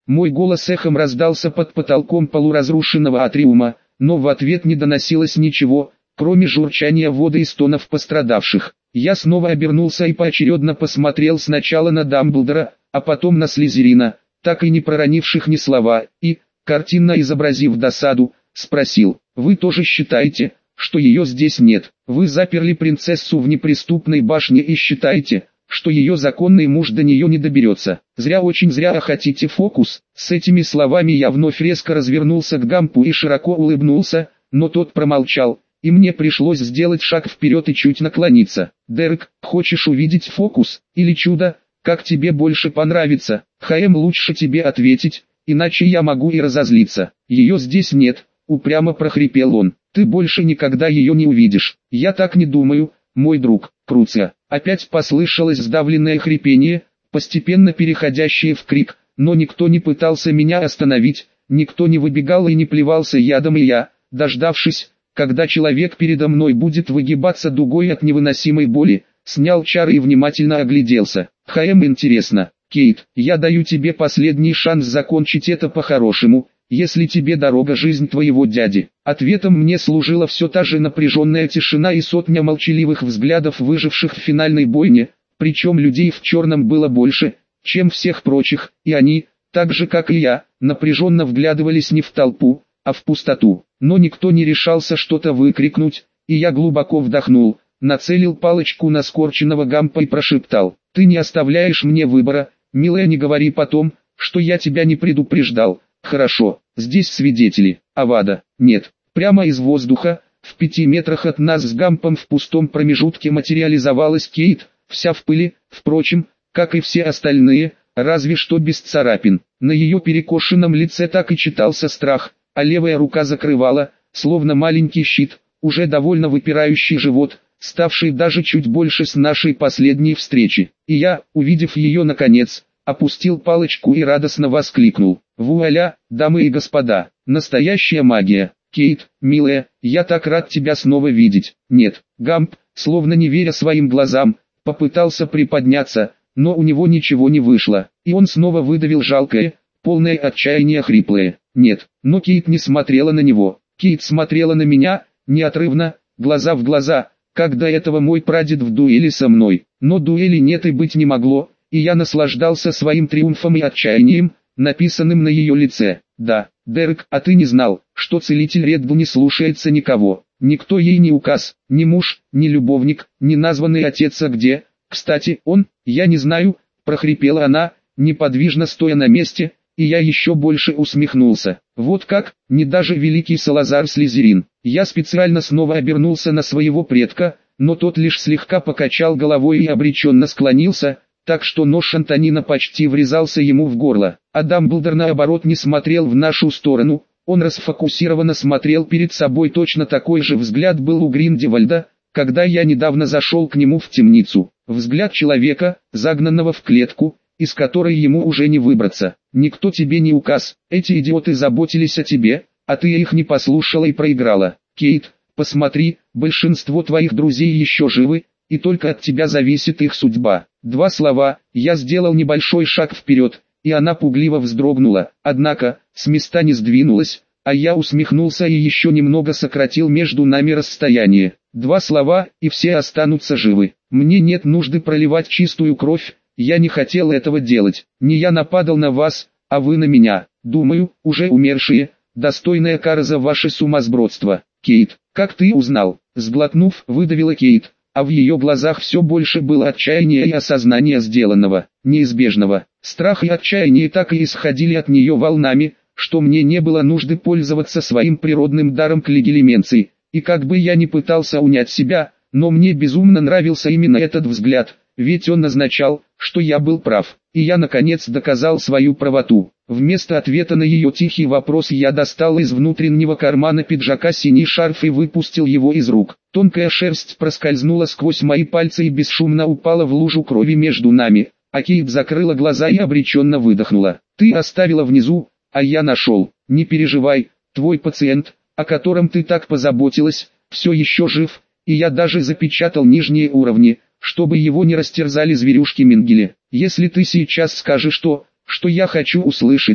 Мой голос эхом раздался под потолком полуразрушенного атриума, но в ответ не доносилось ничего, кроме журчания воды и стонов пострадавших. Я снова обернулся и поочередно посмотрел сначала на Дамблдора, а потом на Слизерина, так и не проронивших ни слова, и, картинно изобразив досаду, спросил: «Вы тоже считаете, что ее здесь нет? Вы заперли принцессу в неприступной башне и считаете, что ее законный муж до нее не доберется? Зря, очень зря хотите фокус». С этими словами я вновь резко развернулся к Гампу и широко улыбнулся, но тот промолчал, и мне пришлось сделать шаг вперед и чуть наклониться. «Дерек, хочешь увидеть фокус, или чудо? Как тебе больше понравится? ХМ, лучше тебе ответить, иначе я могу и разозлиться». «Ее здесь нет», — упрямо прохрипел он. «Ты больше никогда ее не увидишь». «Я так не думаю, мой друг, Круция». Опять послышалось сдавленное хрипение, постепенно переходящее в крик, но никто не пытался меня остановить, никто не выбегал и не плевался ядом, и я, дождавшись, когда человек передо мной будет выгибаться дугой от невыносимой боли, снял чары и внимательно огляделся. «ХМ, интересно, Кейт, я даю тебе последний шанс закончить это по-хорошему, если тебе дорога жизнь твоего дяди». Ответом мне служила все та же напряженная тишина и сотня молчаливых взглядов выживших в финальной бойне, причем людей в черном было больше, чем всех прочих, и они, так же как и я, напряженно вглядывались не в толпу, а в пустоту. Но никто не решался что-то выкрикнуть, и я глубоко вдохнул, нацелил палочку на скорченного Гампа и прошептал: «Ты не оставляешь мне выбора, милая, не говори потом, что я тебя не предупреждал». «Хорошо, здесь свидетели». «Авада». «Нет». Прямо из воздуха, в 5 метрах от нас с Гампом в пустом промежутке материализовалась Кейт, вся в пыли, впрочем, как и все остальные, разве что без царапин. На ее перекошенном лице так и читался страх, а левая рука закрывала, словно маленький щит, уже довольно выпирающий живот, ставший даже чуть больше с нашей последней встречи. И я, увидев ее наконец, опустил палочку и радостно воскликнул: «Вуаля, дамы и господа, настоящая магия! Кейт, милая, я так рад тебя снова видеть». «Нет». Гамп, словно не веря своим глазам, попытался приподняться, но у него ничего не вышло, и он снова выдавил жалкое, полное отчаяния хриплое: «Нет». Но Кейт не смотрела на него. Кейт смотрела на меня, неотрывно, глаза в глаза, как до этого мой прадед в дуэли со мной. Но дуэли нет и быть не могло, и я наслаждался своим триумфом и отчаянием, написанным на ее лице. «Да, Дерек, а ты не знал, что целитель Реддл не слушается никого? Никто ей не указ, ни муж, ни любовник, ни названный отец, а где? Кстати, он, я не знаю», — прохрипела она, неподвижно стоя на месте, и я еще больше усмехнулся. «Вот как, не даже великий Салазар Слизерин». Я специально снова обернулся на своего предка, но тот лишь слегка покачал головой и обреченно склонился, так что нож Антонина почти врезался ему в горло. А Дамблдор наоборот не смотрел в нашу сторону, он расфокусированно смотрел перед собой. Точно такой же взгляд был у Гриндевальда, когда я недавно зашел к нему в темницу. Взгляд человека, загнанного в клетку, из которой ему уже не выбраться. «Никто тебе не указ, эти идиоты заботились о тебе, а ты их не послушала и проиграла. Кейт, посмотри, большинство твоих друзей еще живы, и только от тебя зависит их судьба». 2 слова, я сделал небольшой шаг вперед, и она пугливо вздрогнула, однако, с места не сдвинулась, а я усмехнулся и еще немного сократил между нами расстояние. 2 слова, и все останутся живы. Мне нет нужды проливать чистую кровь, я не хотел этого делать. Не я нападал на вас, а вы на меня. Думаю, уже умершие, достойная кара за ваше сумасбродство. Кейт, как ты узнал? Сглотнув, выдавила Кейт, а в ее глазах все больше было отчаяния и осознания сделанного, неизбежного. Страх и отчаяние так и исходили от нее волнами, что мне не было нужды пользоваться своим природным даром клегелеменции, и как бы я ни пытался унять себя, но мне безумно нравился именно этот взгляд, ведь он означал, что я был прав, и я наконец доказал свою правоту. Вместо ответа на ее тихий вопрос я достал из внутреннего кармана пиджака синий шарф и выпустил его из рук. Тонкая шерсть проскользнула сквозь мои пальцы и бесшумно упала в лужу крови между нами, а Кейт закрыла глаза и обреченно выдохнула. «Ты оставила внизу, а я нашел. Не переживай, твой пациент, о котором ты так позаботилась, все еще жив, и я даже запечатал нижние уровни, чтобы его не растерзали зверюшки Менгеле. Если ты сейчас скажешь то, что я хочу услышать,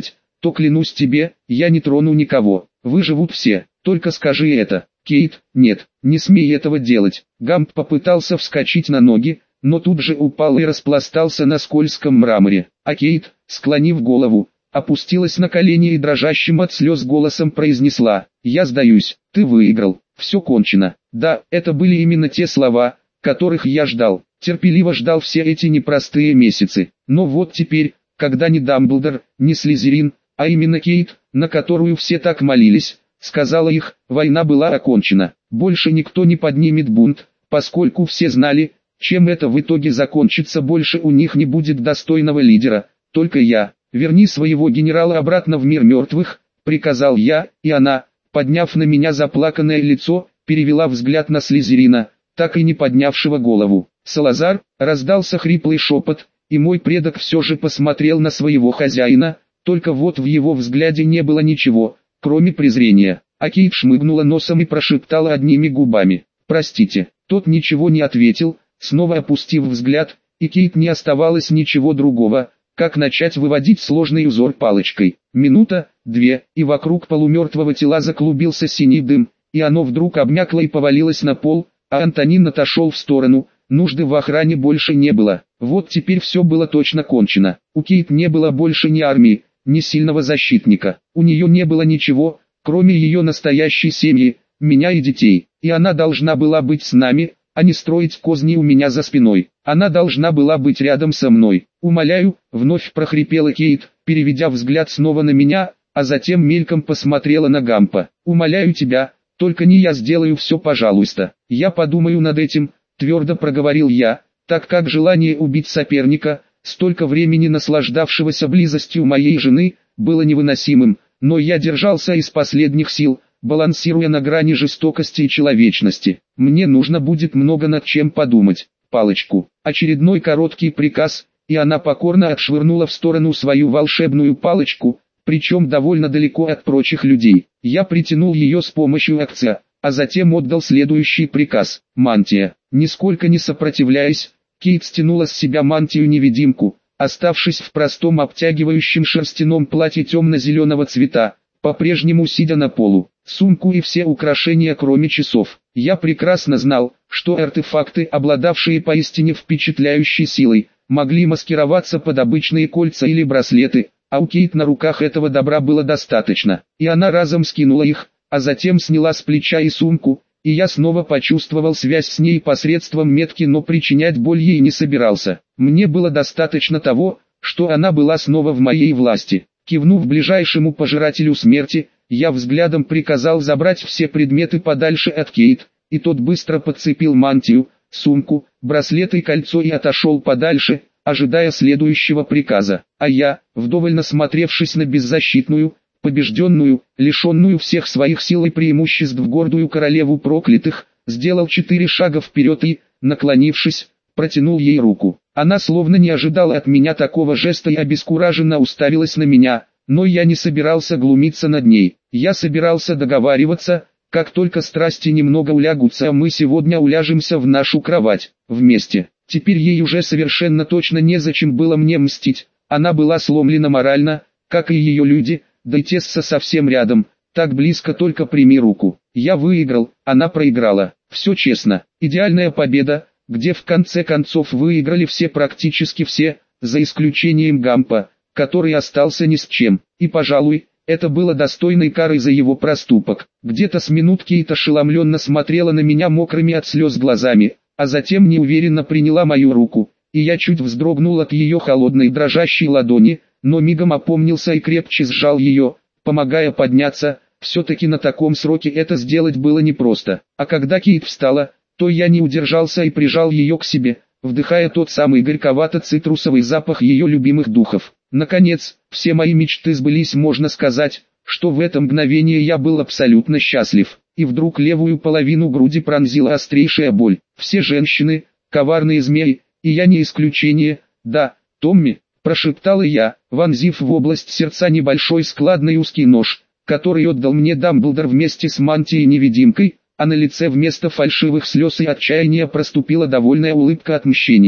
то клянусь тебе, я не трону никого. Выживут все, только скажи это. Кейт, нет, не смей этого делать. Гамп попытался вскочить на ноги, но тут же упал и распластался на скользком мраморе. А Кейт, склонив голову, опустилась на колени и дрожащим от слез голосом произнесла: «Я сдаюсь, ты выиграл, все кончено». Да, это были именно те слова, которых я ждал, терпеливо ждал все эти непростые месяцы. Но вот теперь, когда ни Дамблдор, ни Слизерин, а именно Кейт, на которую все так молились, сказала их, война была окончена. Больше никто не поднимет бунт, поскольку все знали, чем это в итоге закончится. Больше у них не будет достойного лидера, только я. «Верни своего генерала обратно в мир мертвых», — приказал я, и она, подняв на меня заплаканное лицо, перевела взгляд на Слизерина, так и не поднявшего голову. «Салазар», — раздался хриплый шепот, и мой предок все же посмотрел на своего хозяина, только вот в его взгляде не было ничего, кроме презрения. А Кейт шмыгнула носом и прошептала одними губами: «Простите». Тот ничего не ответил, снова опустив взгляд, и Кейт не оставалось ничего другого, как начать выводить сложный узор палочкой. Минута, две, и вокруг полумертвого тела заклубился синий дым, и оно вдруг обмякло и повалилось на пол, а Антонин отошел в сторону. Нужды в охране больше не было. Вот теперь все было точно кончено. У Кейт не было больше ни армии, ни сильного защитника. У нее не было ничего, кроме ее настоящей семьи, меня и детей. И она должна была быть с нами, а не строить козни у меня за спиной. Она должна была быть рядом со мной. «Умоляю», — вновь прохрипела Кейт, переведя взгляд снова на меня, а затем мельком посмотрела на Гампа. «Умоляю тебя, только не я сделаю все, пожалуйста. Я подумаю над этим», — твердо проговорил я, так как желание убить соперника, столько времени наслаждавшегося близостью моей жены, было невыносимым, но я держался из последних сил, балансируя на грани жестокости и человечности. Мне нужно будет много над чем подумать. Палочку. Очередной короткий приказ, и она покорно отшвырнула в сторону свою волшебную палочку, причем довольно далеко от прочих людей. Я притянул ее с помощью акция, а затем отдал следующий приказ. Мантия. Нисколько не сопротивляясь, Кейт стянула с себя мантию-невидимку, оставшись в простом обтягивающем шерстяном платье темно-зеленого цвета, по-прежнему сидя на полу. Сумку и все украшения кроме часов. Я прекрасно знал, что артефакты, обладавшие поистине впечатляющей силой, могли маскироваться под обычные кольца или браслеты, а у Кейт на руках этого добра было достаточно. И она разом скинула их, а затем сняла с плеча и сумку, и я снова почувствовал связь с ней посредством метки, но причинять боль ей не собирался. Мне было достаточно того, что она была снова в моей власти. Кивнув ближайшему пожирателю смерти, я взглядом приказал забрать все предметы подальше от Кейт, и тот быстро подцепил мантию, сумку, браслет и кольцо и отошел подальше, ожидая следующего приказа. А я, вдоволь насмотревшись на беззащитную, побежденную, лишенную всех своих сил и преимуществ гордую королеву проклятых, сделал 4 шага вперед и, наклонившись, протянул ей руку. Она словно не ожидала от меня такого жеста и обескураженно уставилась на меня, но я не собирался глумиться над ней. Я собирался договариваться, как только страсти немного улягутся, а мы сегодня уляжемся в нашу кровать, вместе. Теперь ей уже совершенно точно незачем было мне мстить. Она была сломлена морально, как и ее люди, да и Тесса совсем рядом, так близко, только прими руку. Я выиграл, она проиграла. Все честно. Идеальная победа, где в конце концов выиграли все, практически все, за исключением Гампа, который остался ни с чем. И, пожалуй, это было достойной кары за его проступок. Где-то с минут Кейт ошеломленно смотрела на меня мокрыми от слез глазами, а затем неуверенно приняла мою руку, и я чуть вздрогнул от ее холодной дрожащей ладони, но мигом опомнился и крепче сжал ее, помогая подняться. Все-таки на таком сроке это сделать было непросто. А когда Кейт встала, то я не удержался и прижал ее к себе, вдыхая тот самый горьковато-цитрусовый запах ее любимых духов. Наконец, все мои мечты сбылись, можно сказать, что в это мгновение я был абсолютно счастлив. И вдруг левую половину груди пронзила острейшая боль. Все женщины – коварные змеи, и я не исключение. «Да, Томми», – прошептала я, вонзив в область сердца небольшой складный узкий нож, который отдал мне Дамблдор вместе с мантией-невидимкой, а на лице вместо фальшивых слез и отчаяния проступила довольная улыбка отмщения.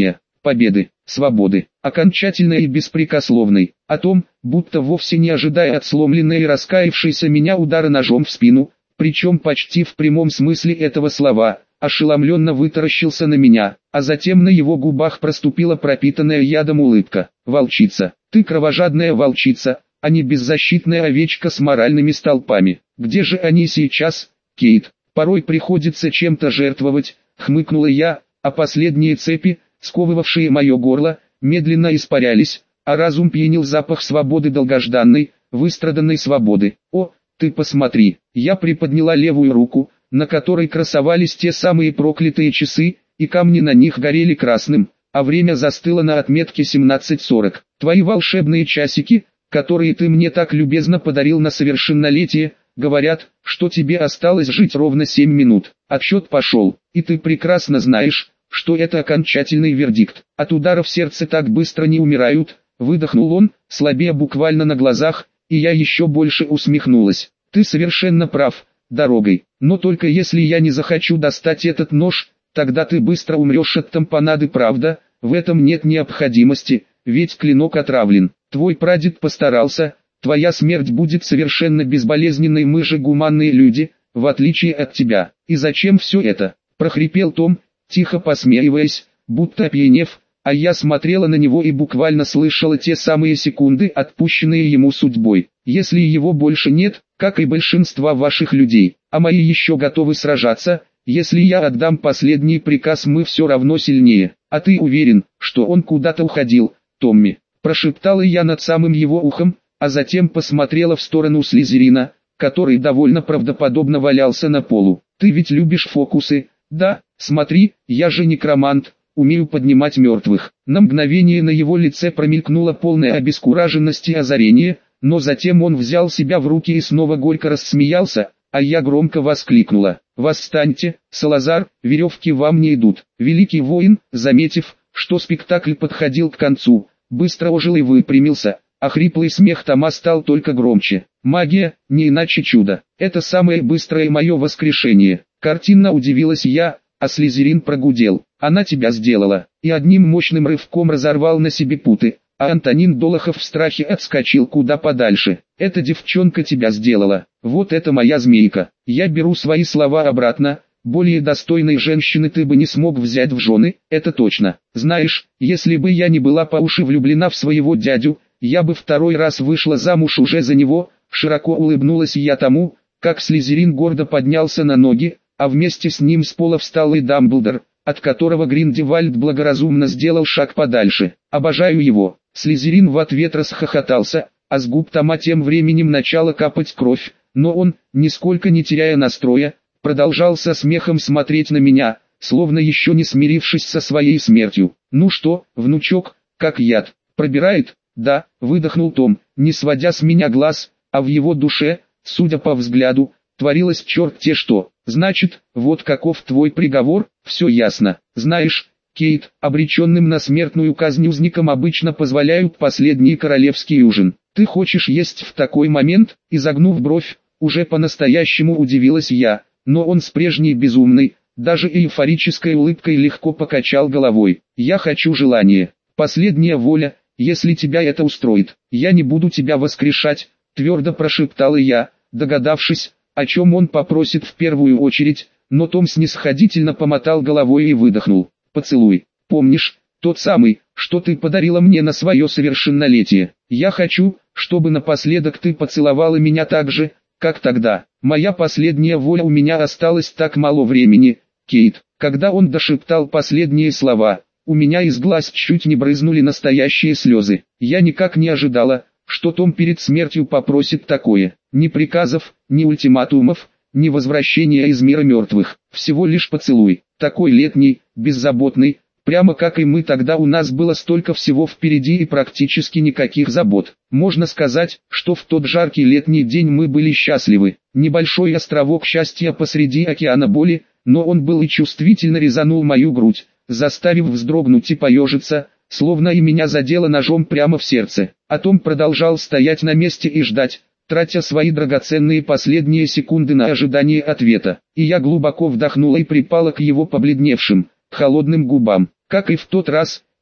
победы, свободы, окончательной и беспрекословной, о том, будто вовсе не ожидая от сломленной и раскаявшейся меня удара ножом в спину, причем почти в прямом смысле этого слова, ошеломленно вытаращился на меня, а затем на его губах проступила пропитанная ядом улыбка. «Волчица, ты кровожадная волчица, а не беззащитная овечка с моральными столпами. Где же они сейчас, Кейт? Порой приходится чем-то жертвовать», — хмыкнула я, а последние цепи, сковывавшие мое горло, медленно испарялись, а разум пьянил запах свободы, долгожданной, выстраданной свободы. «О, ты посмотри!» Я приподняла левую руку, на которой красовались те самые проклятые часы, и камни на них горели красным, а время застыло на отметке 17:40. «Твои волшебные часики, которые ты мне так любезно подарил на совершеннолетие, говорят, что тебе осталось жить ровно 7 минут. Отсчет пошел, и ты прекрасно знаешь, что это окончательный вердикт. От ударов сердца так быстро не умирают», — выдохнул он, слабея буквально на глазах, и я еще больше усмехнулась. «Ты совершенно прав, дорогой, но только если я не захочу достать этот нож, тогда ты быстро умрешь от тампонады, правда? В этом нет необходимости, ведь клинок отравлен. Твой прадед постарался, твоя смерть будет совершенно безболезненной, мы же гуманные люди, в отличие от тебя. И зачем все это?» — прохрипел Том, тихо посмеиваясь, будто опьянев, а я смотрела на него и буквально слышала те самые секунды, отпущенные ему судьбой. «Если его больше нет, как и большинства ваших людей, а мои еще готовы сражаться, если я отдам последний приказ, мы все равно сильнее. А ты уверен, что он куда-то уходил, Томми?» — прошептала я над самым его ухом, а затем посмотрела в сторону Слизерина, который довольно правдоподобно валялся на полу. «Ты ведь любишь фокусы, да? Смотри, я же некромант, умею поднимать мертвых». На мгновение на его лице промелькнула полная обескураженность и озарение, но затем он взял себя в руки и снова горько рассмеялся, а я громко воскликнула: «Восстаньте, Салазар, веревки вам не идут». Великий воин, заметив, что спектакль подходил к концу, быстро ожил и выпрямился, а хриплый смех Тома стал только громче. «Магия, не иначе чудо. Это самое быстрое мое воскрешение». Картинно удивилась я, а Слизерин прогудел: «Она тебя сделала», и одним мощным рывком разорвал на себе путы, а Антонин Долохов в страхе отскочил куда подальше. «Эта девчонка тебя сделала, вот это моя змейка. Я беру свои слова обратно, более достойной женщины ты бы не смог взять в жены, это точно. Знаешь, если бы я не была по уши влюблена в своего дядю, я бы второй раз вышла замуж уже за него». Широко улыбнулась я тому, как Слизерин гордо поднялся на ноги, а вместе с ним с пола встал и Дамблдор, от которого Гриндевальд благоразумно сделал шаг подальше. «Обожаю его». Слизерин в ответ расхохотался, а с губ Тома тем временем начала капать кровь, но он, нисколько не теряя настроя, продолжал со смехом смотреть на меня, словно еще не смирившись со своей смертью. «Ну что, внучок, как яд, пробирает?» «Да», — выдохнул Том, не сводя с меня глаз, а в его душе, судя по взгляду, творилось черт-те что. «Значит, вот каков твой приговор?» «Все ясно. Знаешь, Кейт, обреченным на смертную казнь узникам обычно позволяют последний королевский ужин. Ты хочешь есть в такой момент?» Изогнув бровь, уже по-настоящему удивилась я, но он с прежней безумной, даже эйфорической улыбкой легко покачал головой. «Я хочу желание. Последняя воля, если тебя это устроит. Я не буду тебя воскрешать», твердо прошептала я, догадавшись, о чем он попросит в первую очередь, но Том снисходительно помотал головой и выдохнул: «Поцелуй. Помнишь, тот самый, что ты подарила мне на свое совершеннолетие? Я хочу, чтобы напоследок ты поцеловала меня так же, как тогда. Моя последняя воля, у меня осталось так мало времени, Кейт». Когда он дошептал последние слова, у меня из глаз чуть не брызнули настоящие слезы. Я никак не ожидала, что Том перед смертью попросит такое. Ни приказов, ни ультиматумов, ни возвращения из мира мертвых. Всего лишь поцелуй. Такой летний, беззаботный, прямо как и мы тогда. У нас было столько всего впереди и практически никаких забот. Можно сказать, что в тот жаркий летний день мы были счастливы. Небольшой островок счастья посреди океана боли, но он был и чувствительно резанул мою грудь, заставив вздрогнуть и поежиться, словно и меня задело ножом прямо в сердце. А Том продолжал стоять на месте и ждать, тратя свои драгоценные последние секунды на ожидание ответа. И я глубоко вдохнула и припала к его побледневшим, холодным губам. Как и в тот раз,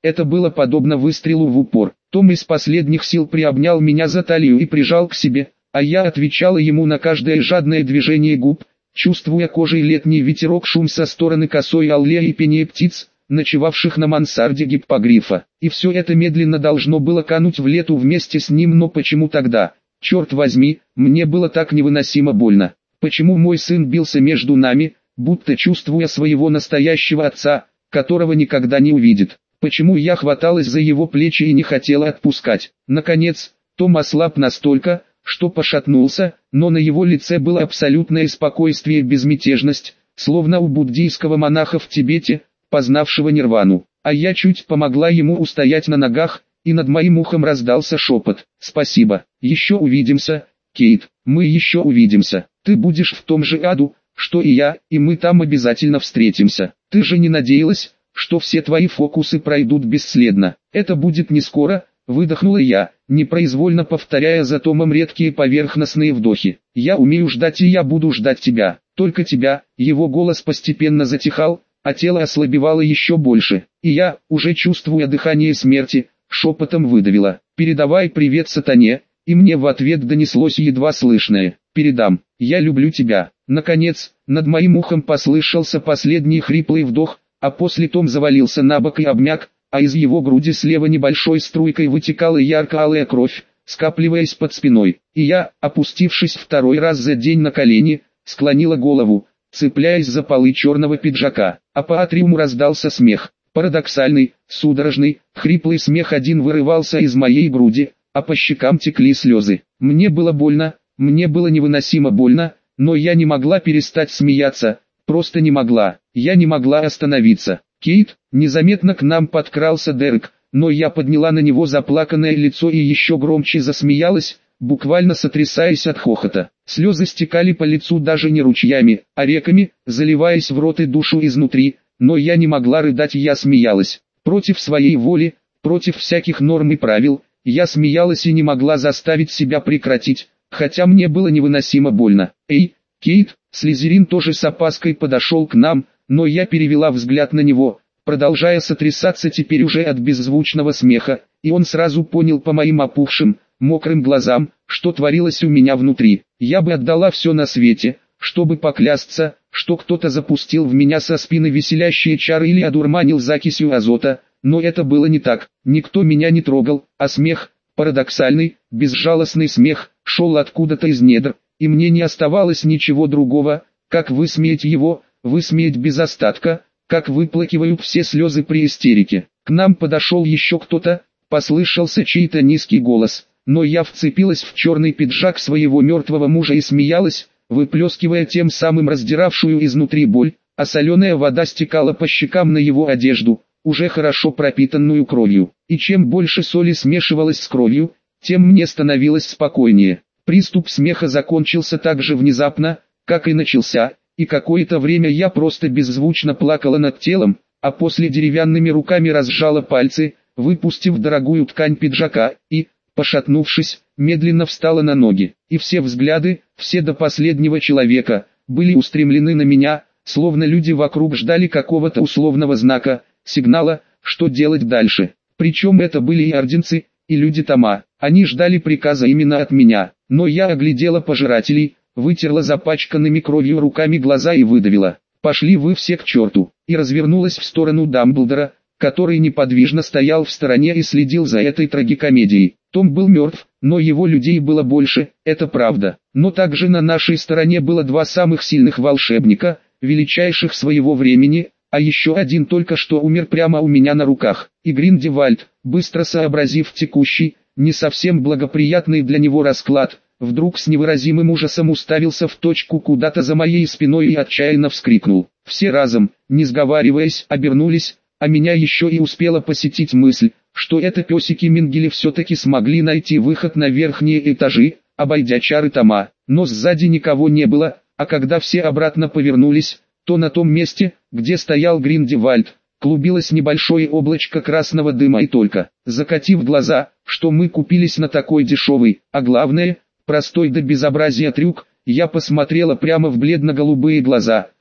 Это было подобно выстрелу в упор. Том из последних сил приобнял меня за талию и прижал к себе, а я отвечала ему на каждое жадное движение губ, чувствуя кожей летний ветерок, шум со стороны косой аллеи и пение птиц, ночевавших на мансарде гиппогрифа. И все это медленно должно было кануть в лету вместе с ним, но почему тогда, черт возьми, мне было так невыносимо больно? Почему мой сын бился между нами, будто чувствуя своего настоящего отца, которого никогда не увидит? Почему я хваталась за его плечи и не хотела отпускать? Наконец, Том ослаб настолько, что пошатнулся, но на его лице было абсолютное спокойствие и безмятежность, словно у буддийского монаха в Тибете, познавшего нирвану. А я чуть помогла ему устоять на ногах, и над моим ухом раздался шепот: «Спасибо, еще увидимся, Кейт, мы еще увидимся. Ты будешь в том же аду, что и я, и мы там обязательно встретимся. Ты же не надеялась, что все твои фокусы пройдут бесследно? Это будет не скоро», выдохнула я, непроизвольно повторяя за Томом редкие поверхностные вдохи. «Я умею ждать, и я буду ждать тебя, только тебя». Его голос постепенно затихал, а тело ослабевало еще больше, и я, уже чувствуя дыхание смерти, шепотом выдавила: «Передавай привет сатане», и мне в ответ донеслось едва слышное: «Передам, я люблю тебя». Наконец, над моим ухом послышался последний хриплый вдох, а после Том завалился на бок и обмяк, а из его груди слева небольшой струйкой вытекала ярко-алая кровь, скапливаясь под спиной. И я, опустившись второй раз за день на колени, склонила голову, цепляясь за полы черного пиджака. А по атриуму раздался смех. Парадоксальный, судорожный, хриплый смех один вырывался из моей груди, а по щекам текли слезы. Мне было больно, мне было невыносимо больно, но я не могла перестать смеяться, просто не могла. Я не могла остановиться. «Кейт», незаметно к нам подкрался Дерек, но я подняла на него заплаканное лицо и еще громче засмеялась, буквально сотрясаясь от хохота. Слезы стекали по лицу даже не ручьями, а реками, заливаясь в рот и душу изнутри, но я не могла рыдать, я смеялась. Против своей воли, против всяких норм и правил, я смеялась и не могла заставить себя прекратить, хотя мне было невыносимо больно. «Эй, Кейт», Слизерин тоже с опаской подошел к нам, но я перевела взгляд на него, продолжая сотрясаться теперь уже от беззвучного смеха, и он сразу понял по моим опухшим, мокрым глазам, что творилось у меня внутри. Я бы отдала все на свете, чтобы поклясться, что кто-то запустил в меня со спины веселящие чары или одурманил закисью азота, но это было не так. Никто меня не трогал, а смех, парадоксальный, безжалостный смех, шел откуда-то из недр, и мне не оставалось ничего другого, как высмеять его, высмеять без остатка, как выплакивают все слезы при истерике. К нам подошел еще кто-то, послышался чей-то низкий голос, но я вцепилась в черный пиджак своего мертвого мужа и смеялась, выплескивая тем самым раздиравшую изнутри боль, а соленая вода стекала по щекам на его одежду, уже хорошо пропитанную кровью. И чем больше соли смешивалось с кровью, тем мне становилось спокойнее. Приступ смеха закончился так же внезапно, как и начался, и какое-то время я просто беззвучно плакала над телом, а после деревянными руками разжала пальцы, выпустив дорогую ткань пиджака, и, пошатнувшись, медленно встала на ноги. И все взгляды, все до последнего человека, были устремлены на меня, словно люди вокруг ждали какого-то условного знака, сигнала, что делать дальше. Причем это были и орденцы, и люди Тома. Они ждали приказа именно от меня. Но я оглядела пожирателей, вытерла запачканными кровью руками глаза и выдавила: «Пошли вы все к черту», и развернулась в сторону Дамблдора, который неподвижно стоял в стороне и следил за этой трагикомедией. Том был мертв, но его людей было больше, это правда. Но также на нашей стороне было два самых сильных волшебника, величайших своего времени, а еще один только что умер прямо у меня на руках. И Гриндевальд, быстро сообразив текущий, не совсем благоприятный для него расклад, вдруг с невыразимым ужасом уставился в точку куда-то за моей спиной и отчаянно вскрикнул. Все разом, не сговариваясь, обернулись, а меня еще и успела посетить мысль, что это песики Мингели все-таки смогли найти выход на верхние этажи, обойдя чары Тома. Но сзади никого не было, а когда все обратно повернулись, то на том месте, где стоял Гриндевальд, клубилось небольшое облачко красного дыма и только, закатив глаза, что мы купились на такой дешевый, а главное, простой до безобразия трюк, я посмотрела прямо в бледно-голубые глаза,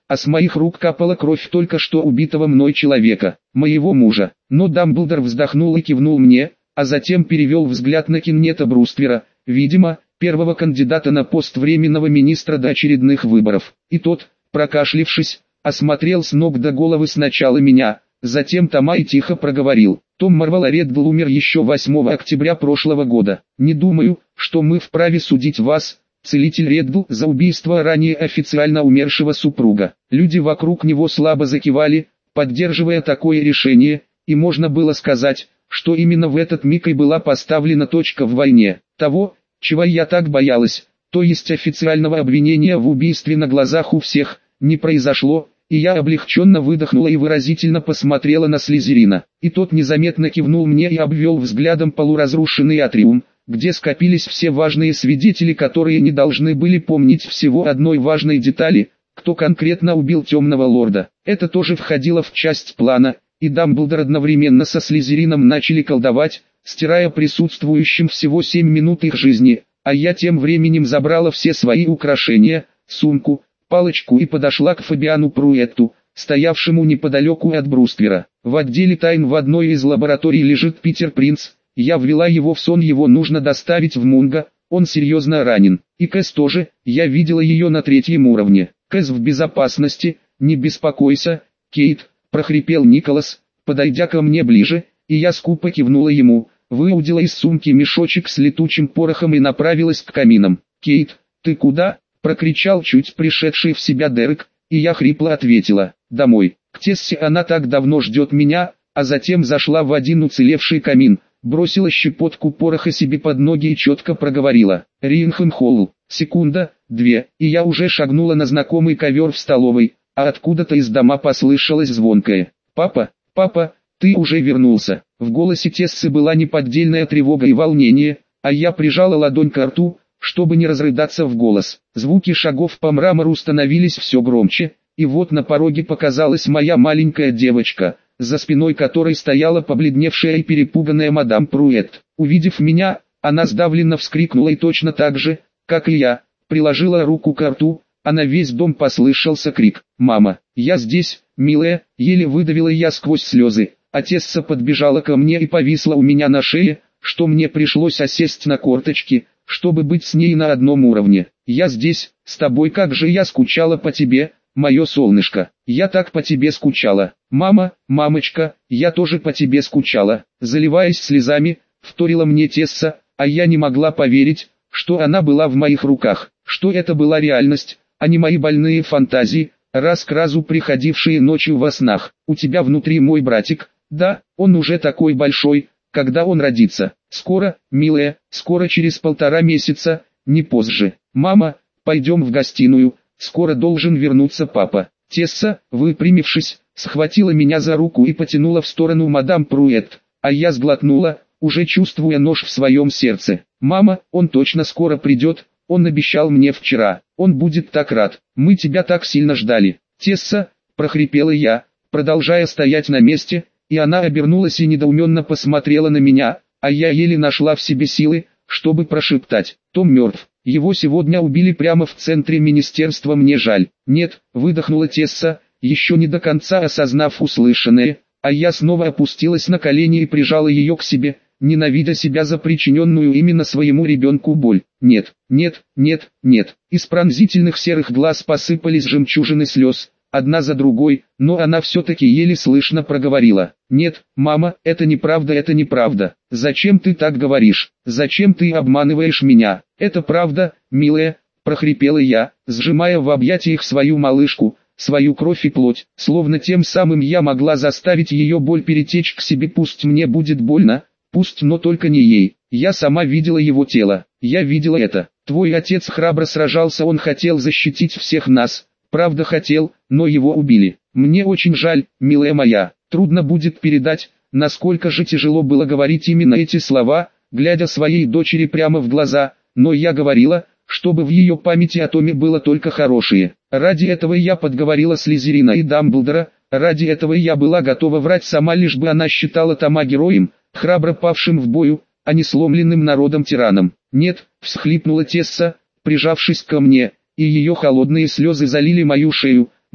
а с моих рук капала кровь только что убитого мной человека, моего мужа. Но Дамблдор вздохнул и кивнул мне, а затем перевел взгляд на Кеннета Бруствера, видимо, первого кандидата на пост временного министра до очередных выборов. И тот, прокашлившись, осмотрел с ног до головы сначала меня, затем Тома и тихо проговорил: «Том Марвол Реддл умер еще 8 октября прошлого года. Не думаю, что мы вправе судить вас, целитель Реддл, за убийство ранее официально умершего супруга». Люди вокруг него слабо закивали, поддерживая такое решение, и можно было сказать, что именно в этот миг и была поставлена точка в войне. Того, чего я так боялась, то есть официального обвинения в убийстве на глазах у всех, не произошло, и я облегченно выдохнула и выразительно посмотрела на Слизерина. И тот незаметно кивнул мне и обвел взглядом полуразрушенный атриум, где скопились все важные свидетели, которые не должны были помнить всего одной важной детали: кто конкретно убил Темного Лорда. Это тоже входило в часть плана, и Дамблдор одновременно со Слизерином начали колдовать, стирая присутствующим всего 7 минут их жизни, а я тем временем забрала все свои украшения, сумку, палочку и подошла к Фабиану Пруэтту, стоявшему неподалеку от Бруствера. В отделе тайн в одной из лабораторий лежит Питер Принц. Я ввела его в сон, его нужно доставить в Мунго, он серьезно ранен. И Кэс тоже, я видела ее на 3-м уровне. Кэс в безопасности, не беспокойся, Кейт, прохрипел Николас, подойдя ко мне ближе, и я скупо кивнула ему, выудила из сумки мешочек с летучим порохом и направилась к каминам. «Кейт, ты куда?» — прокричал чуть пришедший в себя Дерек, и я хрипло ответила: «Домой, к Тессе, она так давно ждет меня», а затем зашла в один уцелевший камин, бросила щепотку пороха себе под ноги и четко проговорила: «Риенхэм-Холл». Секунда, две, и я уже шагнула на знакомый ковер в столовой, а откуда-то из дома послышалось звонкое: «Папа, папа, ты уже вернулся». В голосе Тессы была неподдельная тревога и волнение, а я прижала ладонь к рту, чтобы не разрыдаться в голос. Звуки шагов по мрамору становились все громче, и вот на пороге показалась моя маленькая девочка, за спиной которой стояла побледневшая и перепуганная мадам Пруэтт. Увидев меня, она сдавленно вскрикнула и точно так же, как и я, приложила руку к рту, а на весь дом послышался крик: «Мама, я здесь, милая!» Еле выдавила я сквозь слезы, а Тесса подбежала ко мне и повисла у меня на шее, что мне пришлось осесть на корточки, чтобы быть с ней на одном уровне. «Я здесь, с тобой, как же я скучала по тебе, мое солнышко, я так по тебе скучала. Мама, мамочка, я тоже по тебе скучала», заливаясь слезами, вторила мне Тесса, а я не могла поверить, что она была в моих руках, что это была реальность, а не мои больные фантазии, раз к разу приходившие ночью во снах. «У тебя внутри мой братик, да, он уже такой большой, когда он родится. Скоро, милая, скоро, через 1,5 месяца, не позже. Мама, пойдем в гостиную, скоро должен вернуться папа». Тесса, выпрямившись, схватила меня за руку и потянула в сторону мадам Пруэтт, а я сглотнула, уже чувствуя нож в своем сердце. «Мама, он точно скоро придет, он обещал мне вчера, он будет так рад, мы тебя так сильно ждали». «Тесса», — прохрипела я, продолжая стоять на месте, и она обернулась и недоуменно посмотрела на меня, а я еле нашла в себе силы, чтобы прошептать: «Том мертв, его сегодня убили прямо в центре министерства, мне жаль». «Нет», — выдохнула Тесса, еще не до конца осознав услышанное, а я снова опустилась на колени и прижала ее к себе, ненавидя себя за причиненную именно своему ребенку боль. «Нет, нет, нет, нет». Из пронзительных серых глаз посыпались жемчужины слез, одна за другой, но она все-таки еле слышно проговорила: «Нет, мама, это неправда, это неправда. Зачем ты так говоришь? Зачем ты обманываешь меня? Это правда, милая», — прохрипела я, сжимая в объятиях свою малышку, свою кровь и плоть, словно тем самым я могла заставить ее боль перетечь к себе. «Пусть мне будет больно, пусть, но только не ей. Я сама видела его тело, я видела это. Твой отец храбро сражался, он хотел защитить всех нас. Правда хотел, но его убили. Мне очень жаль, милая моя. Трудно будет передать, насколько же тяжело было говорить именно эти слова, глядя своей дочери прямо в глаза, но я говорила, чтобы в ее памяти о Томе было только хорошее. Ради этого я подговорила Слизерина и Дамблдора, ради этого я была готова врать сама, лишь бы она считала Тома героем, храбро павшим в бою, а не сломленным народом-тираном. «Нет», — всхлипнула Тесса, прижавшись ко мне, и ее холодные слезы залили мою шею,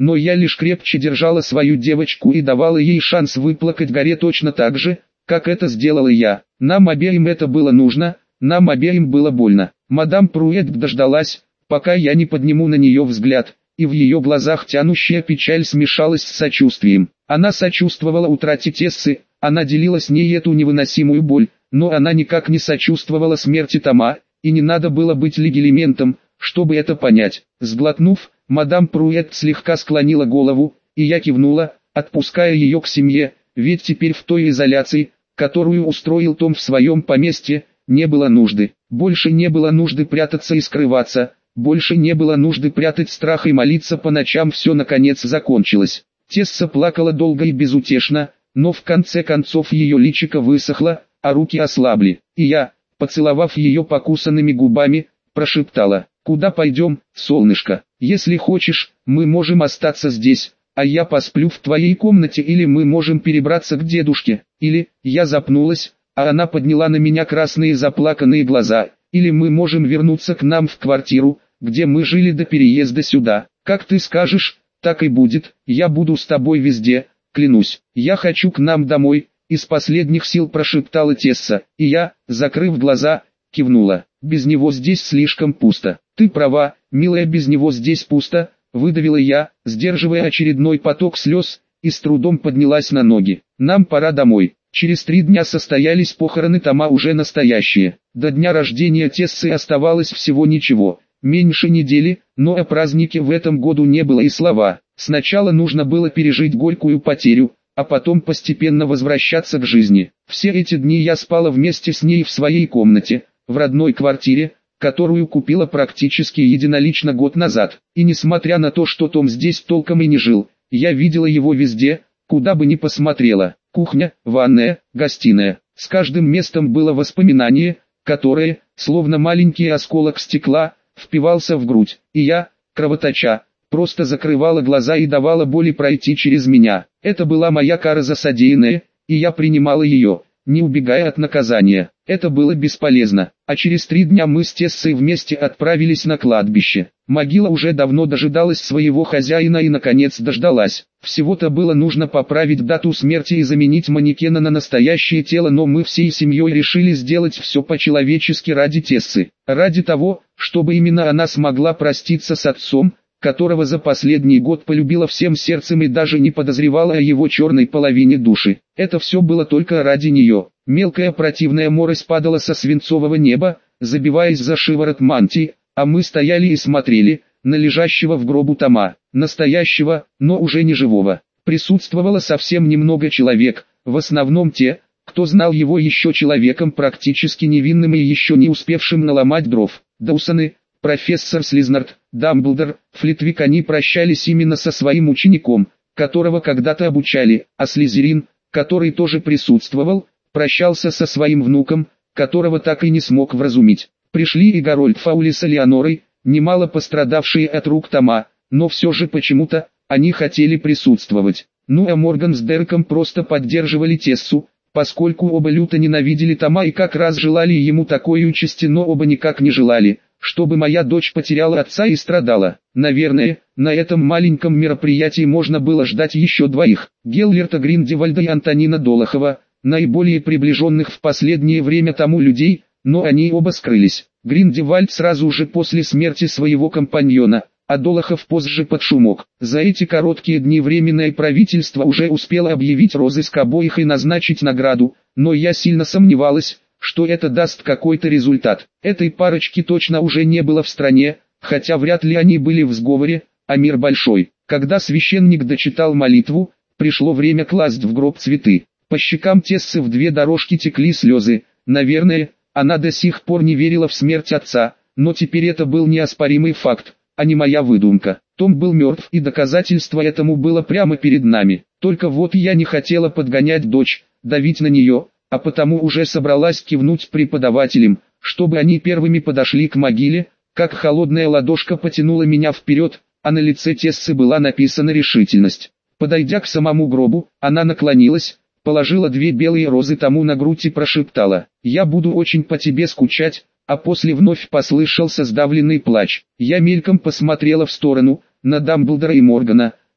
но я лишь крепче держала свою девочку и давала ей шанс выплакать горе точно так же, как это сделала я. Нам обеим это было нужно, нам обеим было больно. Мадам Пруэт дождалась, пока я не подниму на нее взгляд, и в ее глазах тянущая печаль смешалась с сочувствием. Она сочувствовала утрате Тессы, она делила с ней эту невыносимую боль, но она никак не сочувствовала смерти Тома, и не надо было быть легилиментом, чтобы это понять. Сглотнув, мадам Пруэт слегка склонила голову, и я кивнула, отпуская ее к семье, ведь теперь в той изоляции, которую устроил Том в своем поместье, не было нужды. Больше не было нужды прятаться и скрываться, больше не было нужды прятать страх и молиться по ночам. Все наконец закончилось. Тесса плакала долго и безутешно, но в конце концов ее личико высохло, а руки ослабли, и я, поцеловав ее покусанными губами, прошептала: «Куда пойдем, солнышко? Если хочешь, мы можем остаться здесь, а я посплю в твоей комнате, или мы можем перебраться к дедушке, или...» Я запнулась, а она подняла на меня красные заплаканные глаза: «Или мы можем вернуться к нам в квартиру, где мы жили до переезда сюда. Как ты скажешь, так и будет, я буду с тобой везде, клянусь. Я хочу к нам домой», из последних сил прошептала Тесса, и я, закрыв глаза, кивнула. «Без него здесь слишком пусто». «Ты права, милая, без него здесь пусто», выдавила я, сдерживая очередной поток слез, и с трудом поднялась на ноги. «Нам пора домой». Через 3 дня состоялись похороны Тома, уже настоящие. До дня рождения Тессы оставалось всего ничего, меньше недели, но о празднике в этом году не было и слова. Сначала нужно было пережить горькую потерю, а потом постепенно возвращаться к жизни. Все эти дни я спала вместе с ней в своей комнате, в родной квартире, которую купила практически единолично год назад. И несмотря на то, что Том здесь толком и не жил, я видела его везде, куда бы ни посмотрела. Кухня, ванная, гостиная. С каждым местом было воспоминание, которое, словно маленький осколок стекла, впивался в грудь. И я, кровоточа, просто закрывала глаза и давала боли пройти через меня. Это была моя кара за содеянное, и я принимала ее, не убегая от наказания. Это было бесполезно. А через 3 дня мы с Тессой вместе отправились на кладбище. Могила уже давно дожидалась своего хозяина и наконец дождалась. Всего-то было нужно поправить дату смерти и заменить манекена на настоящее тело, но мы всей семьей решили сделать все по-человечески ради Тессы. Ради того, чтобы именно она смогла проститься с отцом, которого за последний год полюбила всем сердцем и даже не подозревала о его черной половине души. Это все было только ради нее. Мелкая противная морось падала со свинцового неба, забиваясь за шиворот мантии, а мы стояли и смотрели на лежащего в гробу Тома, настоящего, но уже не живого. Присутствовало совсем немного человек, в основном те, кто знал его еще человеком практически невинным и еще не успевшим наломать дров. Доусоны, профессор Слизнард, Дамблдор, Флитвик. Они прощались именно со своим учеником, которого когда-то обучали, а Слизерин, который тоже присутствовал, прощался со своим внуком, которого так и не смог вразумить. Пришли и Гарольд Фаули с Элеонорой, немало пострадавшие от рук Тома, но все же почему-то, они хотели присутствовать. Ну а Морган с Дереком просто поддерживали Тессу, поскольку оба люто ненавидели Тома и как раз желали ему такой участи, но оба никак не желали, чтобы моя дочь потеряла отца и страдала. Наверное, на этом маленьком мероприятии можно было ждать еще 2: Геллерта Гриндевальда и Антонина Долохова, наиболее приближенных в последнее время Тому людей, но они оба скрылись. Гриндевальд сразу же после смерти своего компаньона, а Долохов позже под шумок. За эти короткие дни Временное правительство уже успело объявить розыск обоих и назначить награду, но я сильно сомневалась, что это даст какой-то результат. Этой парочки точно уже не было в стране, хотя вряд ли они были в сговоре, а мир большой. Когда священник дочитал молитву, пришло время класть в гроб цветы. По щекам Тессы в 2 дорожки текли слезы. Наверное, она до сих пор не верила в смерть отца, но теперь это был неоспоримый факт, а не моя выдумка. Том был мертв, и доказательство этому было прямо перед нами. Только вот я не хотела подгонять дочь, давить на нее, а потому уже собралась кивнуть преподавателям, чтобы они первыми подошли к могиле, как холодная ладошка потянула меня вперед, а на лице Тессы была написана решительность. Подойдя к самому гробу, она наклонилась, положила 2 белые розы Тому на грудь и прошептала: «Я буду очень по тебе скучать», а после вновь послышался сдавленный плач. Я мельком посмотрела в сторону, на Дамблдора и Моргана,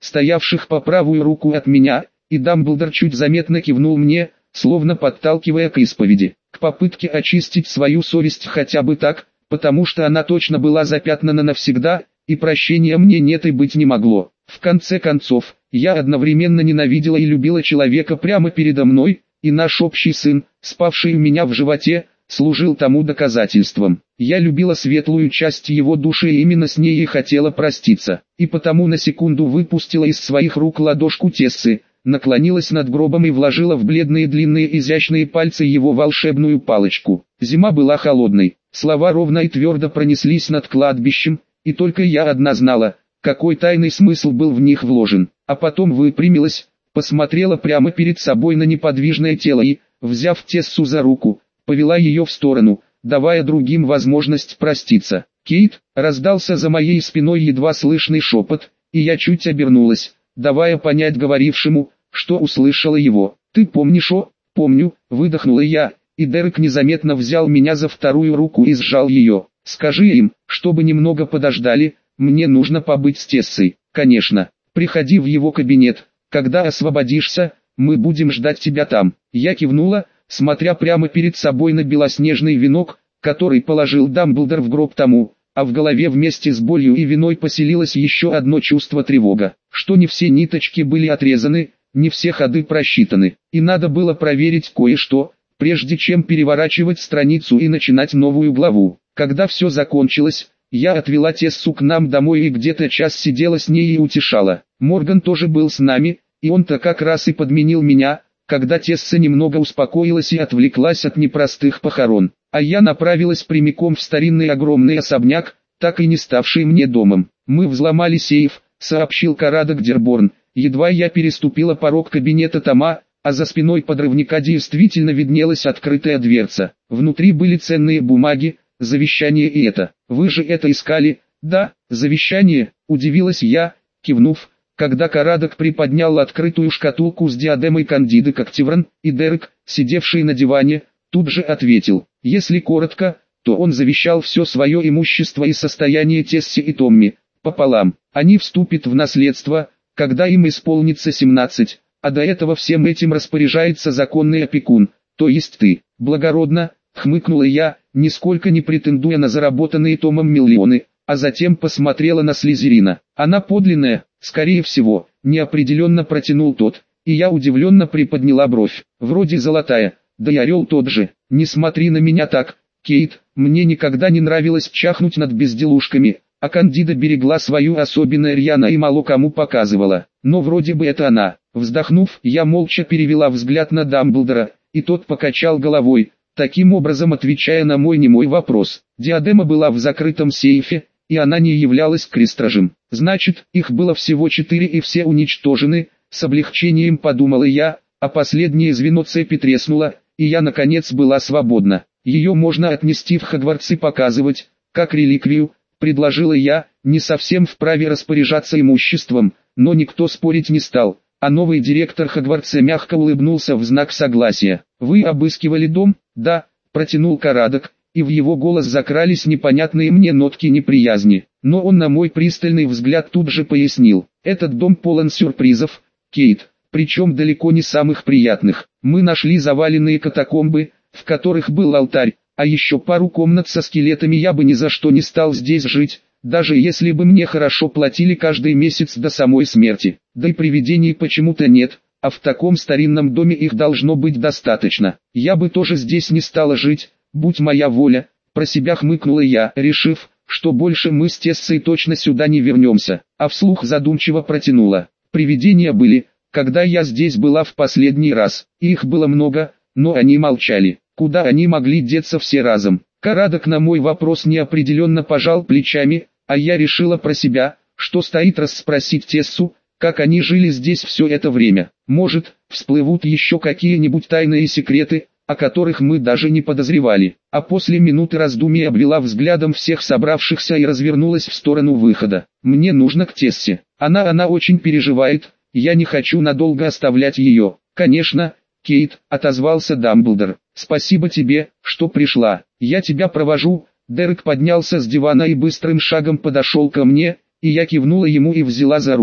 стоявших по правую руку от меня, и Дамблдор чуть заметно кивнул мне, словно подталкивая к исповеди, к попытке очистить свою совесть хотя бы так, потому что она точно была запятнана навсегда, и прощения мне нет и быть не могло. В конце концов, я одновременно ненавидела и любила человека прямо передо мной, и наш общий сын, спавший у меня в животе, служил тому доказательством. Я любила светлую часть его души и именно с ней и хотела проститься, и потому на секунду выпустила из своих рук ладошку Тессы, наклонилась над гробом и вложила в бледные длинные изящные пальцы его волшебную палочку. Зима была холодной, слова ровно и твердо пронеслись над кладбищем, и только я одна знала, какой тайный смысл был в них вложен. А потом выпрямилась, посмотрела прямо перед собой на неподвижное тело и, взяв Тессу за руку, повела ее в сторону, давая другим возможность проститься. «Кейт!» — раздался за моей спиной едва слышный шепот, и я чуть обернулась, давая понять говорившему, что услышала его. «Ты помнишь?» «О, помню!» — выдохнула я, и Дерек незаметно взял меня за вторую руку и сжал ее. «Скажи им, чтобы немного подождали, мне нужно побыть с Тессой». «Конечно, приходи в его кабинет, когда освободишься, мы будем ждать тебя там». Я кивнула, смотря прямо перед собой на белоснежный венок, который положил Дамблдор в гроб тому, а в голове вместе с болью и виной поселилось еще одно чувство тревога, что не все ниточки были отрезаны, не все ходы просчитаны, и надо было проверить кое-что, прежде чем переворачивать страницу и начинать новую главу. Когда все закончилось, я отвела Тессу к нам домой и где-то час сидела с ней и утешала. Морган тоже был с нами, и он-то как раз и подменил меня, когда Тесса немного успокоилась и отвлеклась от непростых похорон. А я направилась прямиком в старинный огромный особняк, так и не ставший мне домом. «Мы взломали сейф», — сообщил Карадок Дерборн. Едва я переступила порог кабинета Тома, а за спиной подрывника действительно виднелась открытая дверца. Внутри были ценные бумаги, завещание и это. «Вы же это искали?» «Да, завещание», — удивилась я, кивнув, когда Карадок приподнял открытую шкатулку с диадемой Кандиды Коктевран, и Дерек, сидевший на диване, тут же ответил. Если коротко, то он завещал все свое имущество и состояние Тессе и Томми, пополам. Они вступят в наследство, когда им исполнится 17, а до этого всем этим распоряжается законный опекун, то есть ты. Благородно, хмыкнула я, нисколько не претендуя на заработанные Томом миллионы, а затем посмотрела на Слизерина. Она подлинная, скорее всего, неопределенно протянул тот, и я удивленно приподняла бровь. Вроде золотая, да и орел тот же. Не смотри на меня так, Кейт, мне никогда не нравилось чахнуть над безделушками, а Кандида берегла свою особенное рьяно и мало кому показывала. Но вроде бы это она. Вздохнув, я молча перевела взгляд на Дамблдора, и тот покачал головой, таким образом отвечая на мой немой вопрос. Диадема была в закрытом сейфе, и она не являлась крестражем. Значит, их было всего 4 и все уничтожены, с облегчением подумала я, а последнее звено цепи треснуло, и я наконец была свободна. Ее можно отнести в Хогвартс и показывать, как реликвию, предложила я, не совсем вправе распоряжаться имуществом, но никто спорить не стал, а новый директор Хогвартса мягко улыбнулся в знак согласия. «Вы обыскивали дом?» «Да», протянул Карадок, и в его голос закрались непонятные мне нотки неприязни, но он на мой пристальный взгляд тут же пояснил. «Этот дом полон сюрпризов, Кейт, причем далеко не самых приятных. Мы нашли заваленные катакомбы, в которых был алтарь, а еще пару комнат со скелетами. Я бы ни за что не стал здесь жить, даже если бы мне хорошо платили каждый месяц до самой смерти. Да и привидений почему-то нет, а в таком старинном доме их должно быть достаточно. Я бы тоже здесь не стала жить, будь моя воля», про себя хмыкнула я, решив, что больше мы с Тессой точно сюда не вернемся, а вслух задумчиво протянула. «Привидения были, когда я здесь была в последний раз, их было много, но они молчали. Куда они могли деться все разом?» Карадок на мой вопрос неопределенно пожал плечами, а я решила про себя, что стоит расспросить Тессу, как они жили здесь все это время. Может, всплывут еще какие-нибудь тайные секреты, о которых мы даже не подозревали. А после минуты раздумий обвела взглядом всех собравшихся и развернулась в сторону выхода. «Мне нужно к Тессе. Она очень переживает, я не хочу надолго оставлять ее». «Конечно, Кейт», — отозвался Дамблдор. «Спасибо тебе, что пришла. Я тебя провожу». Дерек поднялся с дивана и быстрым шагом подошел ко мне, и я кивнула ему и взяла за руку.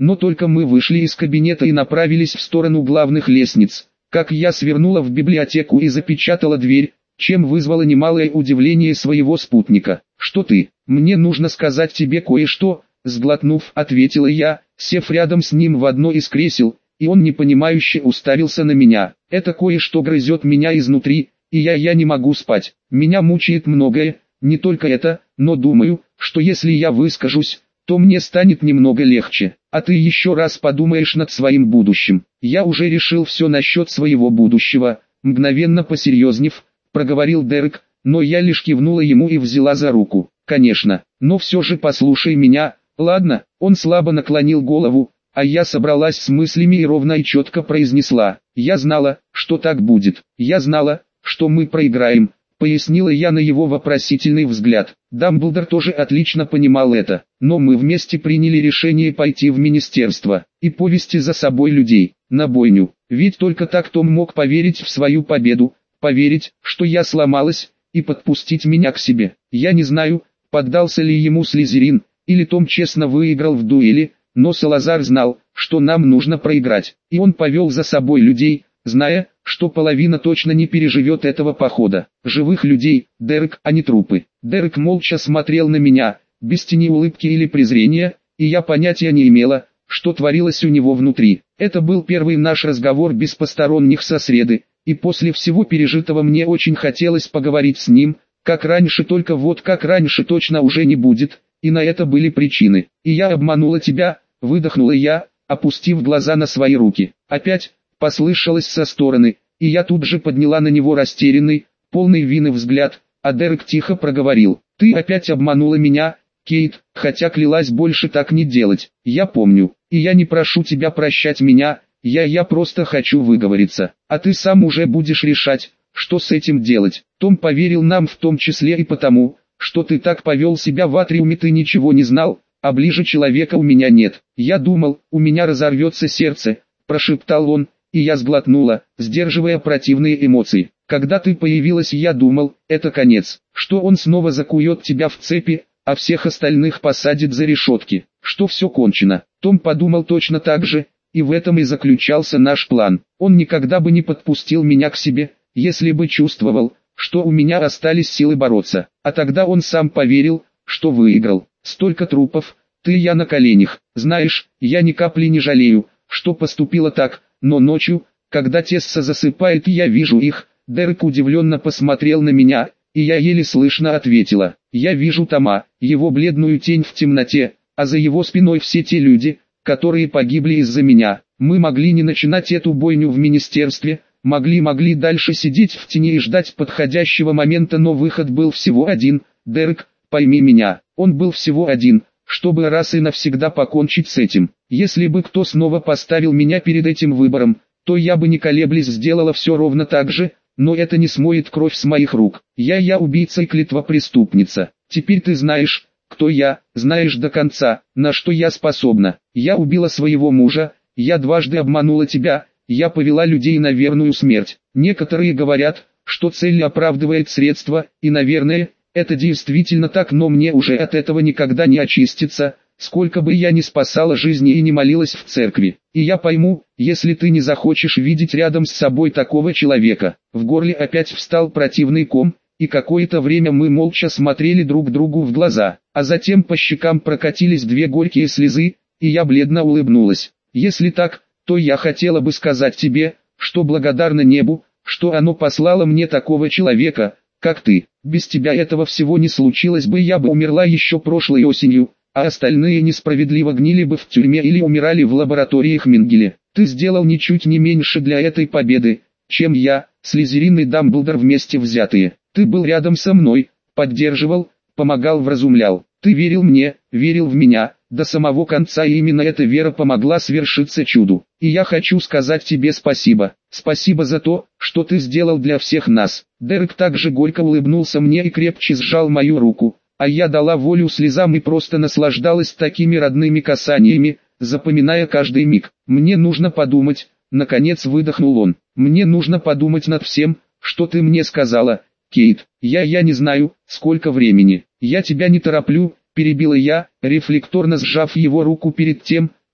но только мы вышли из кабинета и направились в сторону главных лестниц, как я свернула в библиотеку и запечатала дверь, чем вызвало немалое удивление своего спутника. «Что ты? Мне нужно сказать тебе кое-что», — сглотнув, ответила я, сев рядом с ним в одно из кресел, и он непонимающе уставился на меня. «Это кое-что грызет меня изнутри, и я не могу спать. Меня мучает многое, не только это, но думаю, что если я выскажусь, то мне станет немного легче, а ты еще раз подумаешь над своим будущим». «Я уже решил все насчет своего будущего», — мгновенно посерьезнев, проговорил Дерек, но я лишь кивнула ему и взяла за руку. «Конечно, но все же послушай меня, ладно?» Он слабо наклонил голову, а я собралась с мыслями и ровно и четко произнесла: «Я знала, что так будет. Я знала, что мы проиграем», — пояснила я на его вопросительный взгляд. Дамблдор тоже отлично понимал это, но мы вместе приняли решение пойти в министерство и повести за собой людей на бойню, ведь только так Том мог поверить в свою победу, поверить, что я сломалась, и подпустить меня к себе. Я не знаю, поддался ли ему Слизерин, или Том честно выиграл в дуэли, но Салазар знал, что нам нужно проиграть, и он повел за собой людей, зная, что половина точно не переживет этого похода. Живых людей, Дерек, а не трупы. Дерек молча смотрел на меня, без тени улыбки или презрения, и я понятия не имела, что творилось у него внутри. Это был первый наш разговор без посторонних со среды, и после всего пережитого мне очень хотелось поговорить с ним, как раньше, только вот как раньше точно уже не будет, и на это были причины. «И я обманула тебя», — выдохнула я, опустив глаза на свои руки. Опять послышалось со стороны, и я тут же подняла на него растерянный, полный вины взгляд, а Дерек тихо проговорил: «Ты опять обманула меня, Кейт, хотя клялась больше так не делать. Я помню, и я не прошу тебя прощать меня, я просто хочу выговориться, а ты сам уже будешь решать, что с этим делать». Том поверил нам в том числе и потому, что ты так повел себя в Атриуме, ты ничего не знал, а ближе человека у меня нет. Я думал, у меня разорвется сердце, прошептал он, и я сглотнула, сдерживая противные эмоции. Когда ты появилась, я думал, это конец, что он снова закует тебя в цепи, а всех остальных посадит за решетки, что все кончено. Том подумал точно так же, и в этом и заключался наш план. Он никогда бы не подпустил меня к себе, если бы чувствовал, что у меня остались силы бороться. А тогда он сам поверил, что выиграл. Столько трупов, ты и я на коленях. Знаешь, я ни капли не жалею, что поступила так, но ночью, когда Тесса засыпает и я вижу их, Дерек удивленно посмотрел на меня, и я еле слышно ответила: «Я вижу Тома, его бледную тень в темноте, а за его спиной все те люди, которые погибли из-за меня. Мы могли не начинать эту бойню в министерстве, могли дальше сидеть в тени и ждать подходящего момента, но выход был всего один. Дерек, пойми меня, он был всего один, чтобы раз и навсегда покончить с этим. Если бы кто снова поставил меня перед этим выбором, то я бы не колеблясь сделала все ровно так же, но это не смоет кровь с моих рук. Я убийца и клятва-преступница. Теперь ты знаешь, кто я, знаешь до конца, на что я способна. Я убила своего мужа, я дважды обманула тебя, я повела людей на верную смерть. Некоторые говорят, что цель оправдывает средства, и, наверное, это действительно так, но мне уже от этого никогда не очиститься, сколько бы я ни спасала жизни и не молилась в церкви. И я пойму, если ты не захочешь видеть рядом с собой такого человека». В горле опять встал противный ком, и какое-то время мы молча смотрели друг другу в глаза, а затем по щекам прокатились две горькие слезы, и я бледно улыбнулась. «Если так, то я хотела бы сказать тебе, что благодарна небу, что оно послало мне такого человека, как ты. Без тебя этого всего не случилось бы, я бы умерла еще прошлой осенью, а остальные несправедливо гнили бы в тюрьме или умирали в лабораториях Менгеле. Ты сделал ничуть не меньше для этой победы, чем я, Слизерин и Дамблдор вместе взятые. Ты был рядом со мной, поддерживал, помогал, вразумлял. Ты верил мне, верил в меня, до самого конца, и именно эта вера помогла свершиться чуду. И я хочу сказать тебе спасибо. Спасибо за то, что ты сделал для всех нас». Дерек также горько улыбнулся мне и крепче сжал мою руку, а я дала волю слезам и просто наслаждалась такими родными касаниями, запоминая каждый миг. «Мне нужно подумать», — наконец выдохнул он. «Мне нужно подумать над всем, что ты мне сказала, Кейт. Я не знаю, сколько времени. Я тебя не тороплю», — перебила я, рефлекторно сжав его руку перед тем,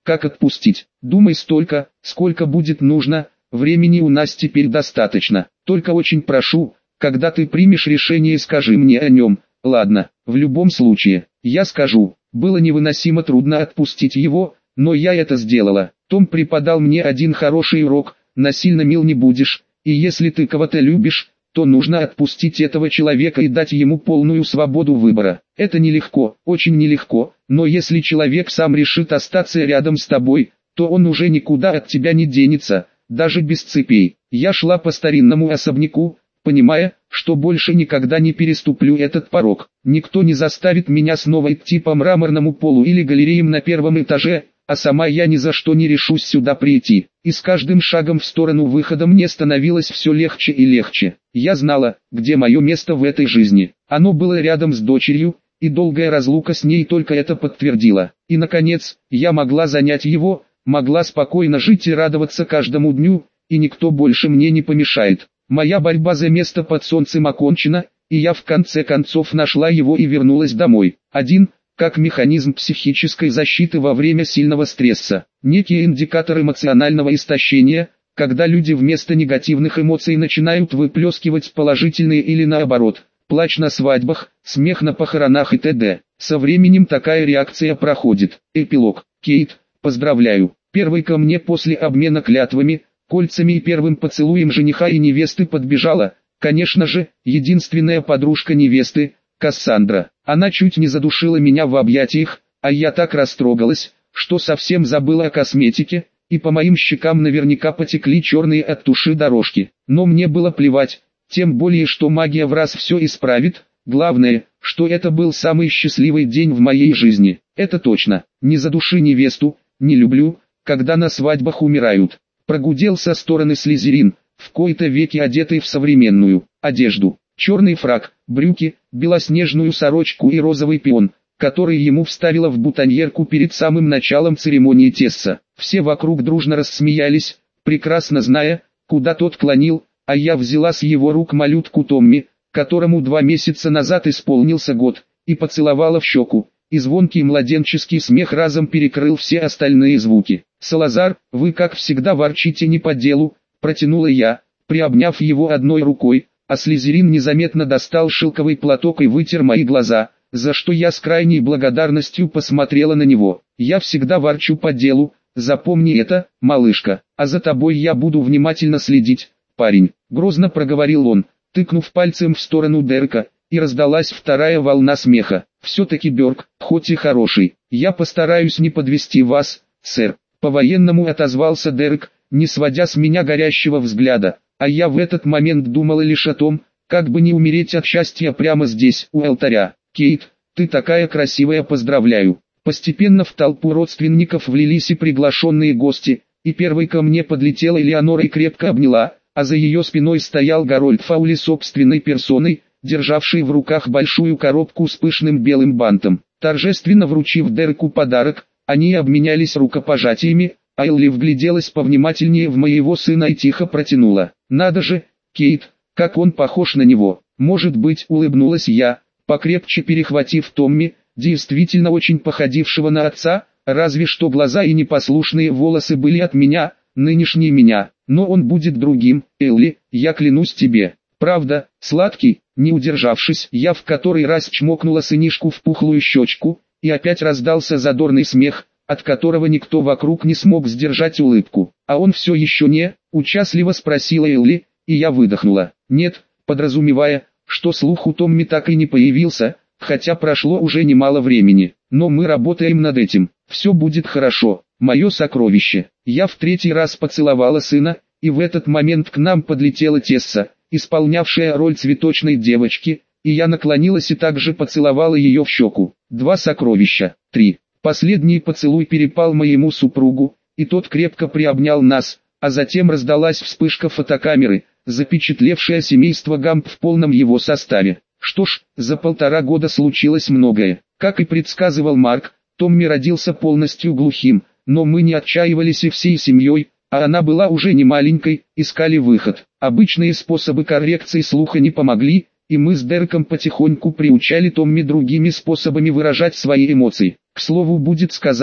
Как отпустить? Думай столько, сколько будет нужно, времени у нас теперь достаточно. Только очень прошу, когда ты примешь решение, скажи мне о нем. Ладно, в любом случае, я скажу. Было невыносимо трудно отпустить его, но я это сделала. Том преподал мне один хороший урок: насильно мил не будешь, и если ты кого-то любишь, то нужно отпустить этого человека и дать ему полную свободу выбора. Это нелегко, очень нелегко, но если человек сам решит остаться рядом с тобой, то он уже никуда от тебя не денется, даже без цепей. Я шла по старинному особняку, понимая, что больше никогда не переступлю этот порог. Никто не заставит меня снова идти по мраморному полу или галереям на первом этаже, а сама я ни за что не решусь сюда прийти. И с каждым шагом в сторону выхода мне становилось все легче и легче. Я знала, где мое место в этой жизни. Оно было рядом с дочерью, и долгая разлука с ней только это подтвердила. И наконец, я могла занять его, могла спокойно жить и радоваться каждому дню, и никто больше мне не помешает. Моя борьба за место под солнцем окончена, и я в конце концов нашла его и вернулась домой. Один, как механизм психической защиты во время сильного стресса. Некий индикатор эмоционального истощения, когда люди вместо негативных эмоций начинают выплескивать положительные или наоборот. Плач на свадьбах, смех на похоронах и т.д. Со временем такая реакция проходит. Эпилог. Кейт, поздравляю. Первой ко мне после обмена клятвами, кольцами и первым поцелуем жениха и невесты подбежала, конечно же, единственная подружка невесты, Кассандра. Она чуть не задушила меня в объятиях, а я так растрогалась, что совсем забыла о косметике, и по моим щекам наверняка потекли черные от туши дорожки. Но мне было плевать, тем более что магия в раз все исправит. Главное, что это был самый счастливый день в моей жизни. Это точно. Не задуши невесту, не люблю, когда на свадьбах умирают. Прогудел со стороны Слизерин, в кои-то веки одетый в современную одежду. Черный фрак, брюки, белоснежную сорочку и розовый пион, который ему вставила в бутоньерку перед самым началом церемонии тесса. Все вокруг дружно рассмеялись, прекрасно зная, куда тот клонил, а я взяла с его рук малютку Томми, которому 2 месяца назад исполнился год, и поцеловала в щеку, и звонкий младенческий смех разом перекрыл все остальные звуки. «Салазар, вы как всегда ворчите не по делу», — протянула я, приобняв его одной рукой, а Слизерин незаметно достал шелковый платок и вытер мои глаза, за что я с крайней благодарностью посмотрела на него. «Я всегда ворчу по делу, запомни это, малышка, а за тобой я буду внимательно следить, парень», — грозно проговорил он, тыкнув пальцем в сторону Дерека, и раздалась вторая волна смеха. «Все-таки Бёрк, хоть и хороший, я постараюсь не подвести вас, сэр», — по-военному отозвался Дерек, не сводя с меня горящего взгляда, а я в этот момент думала лишь о том, как бы не умереть от счастья прямо здесь, у алтаря. «Кейт, ты такая красивая, поздравляю». Постепенно в толпу родственников влились и приглашенные гости, и первой ко мне подлетела Элеонора и крепко обняла, а за ее спиной стоял Гарольд Фаули собственной персоной, державший в руках большую коробку с пышным белым бантом. Торжественно вручив Дереку подарок, они обменялись рукопожатиями, а Элли вгляделась повнимательнее в моего сына и тихо протянула: «Надо же, Кейт, как он похож на него». «Может быть», — улыбнулась я, покрепче перехватив Томми, действительно очень походившего на отца, разве что глаза и непослушные волосы были от меня, нынешний меня, но он будет другим, Элли, я клянусь тебе. Правда, сладкий?» Не удержавшись, я в который раз чмокнула сынишку в пухлую щечку, и опять раздался задорный смех, от которого никто вокруг не смог сдержать улыбку. «А он все еще не?» — участливо спросила Элли, и я выдохнула. «Нет», подразумевая, что слух у Томми так и не появился, хотя прошло уже немало времени. «Но мы работаем над этим, все будет хорошо, мое сокровище». Я в 3-й раз поцеловала сына, и в этот момент к нам подлетела Тесса, исполнявшая роль цветочной девочки, и я наклонилась и также поцеловала ее в щеку. 2 сокровища. 3. Последний поцелуй перепал моему супругу, и тот крепко приобнял нас, а затем раздалась вспышка фотокамеры, запечатлевшая семейство Гамп в полном его составе. Что ж, за 1,5 года случилось многое. Как и предсказывал Марк, Томми родился полностью глухим, но мы не отчаивались и всей семьей, а она была уже не маленькой, искали выход. Обычные способы коррекции слуха не помогли, и мы с Дереком потихоньку приучали Томми другими способами выражать свои эмоции. К слову будет сказать,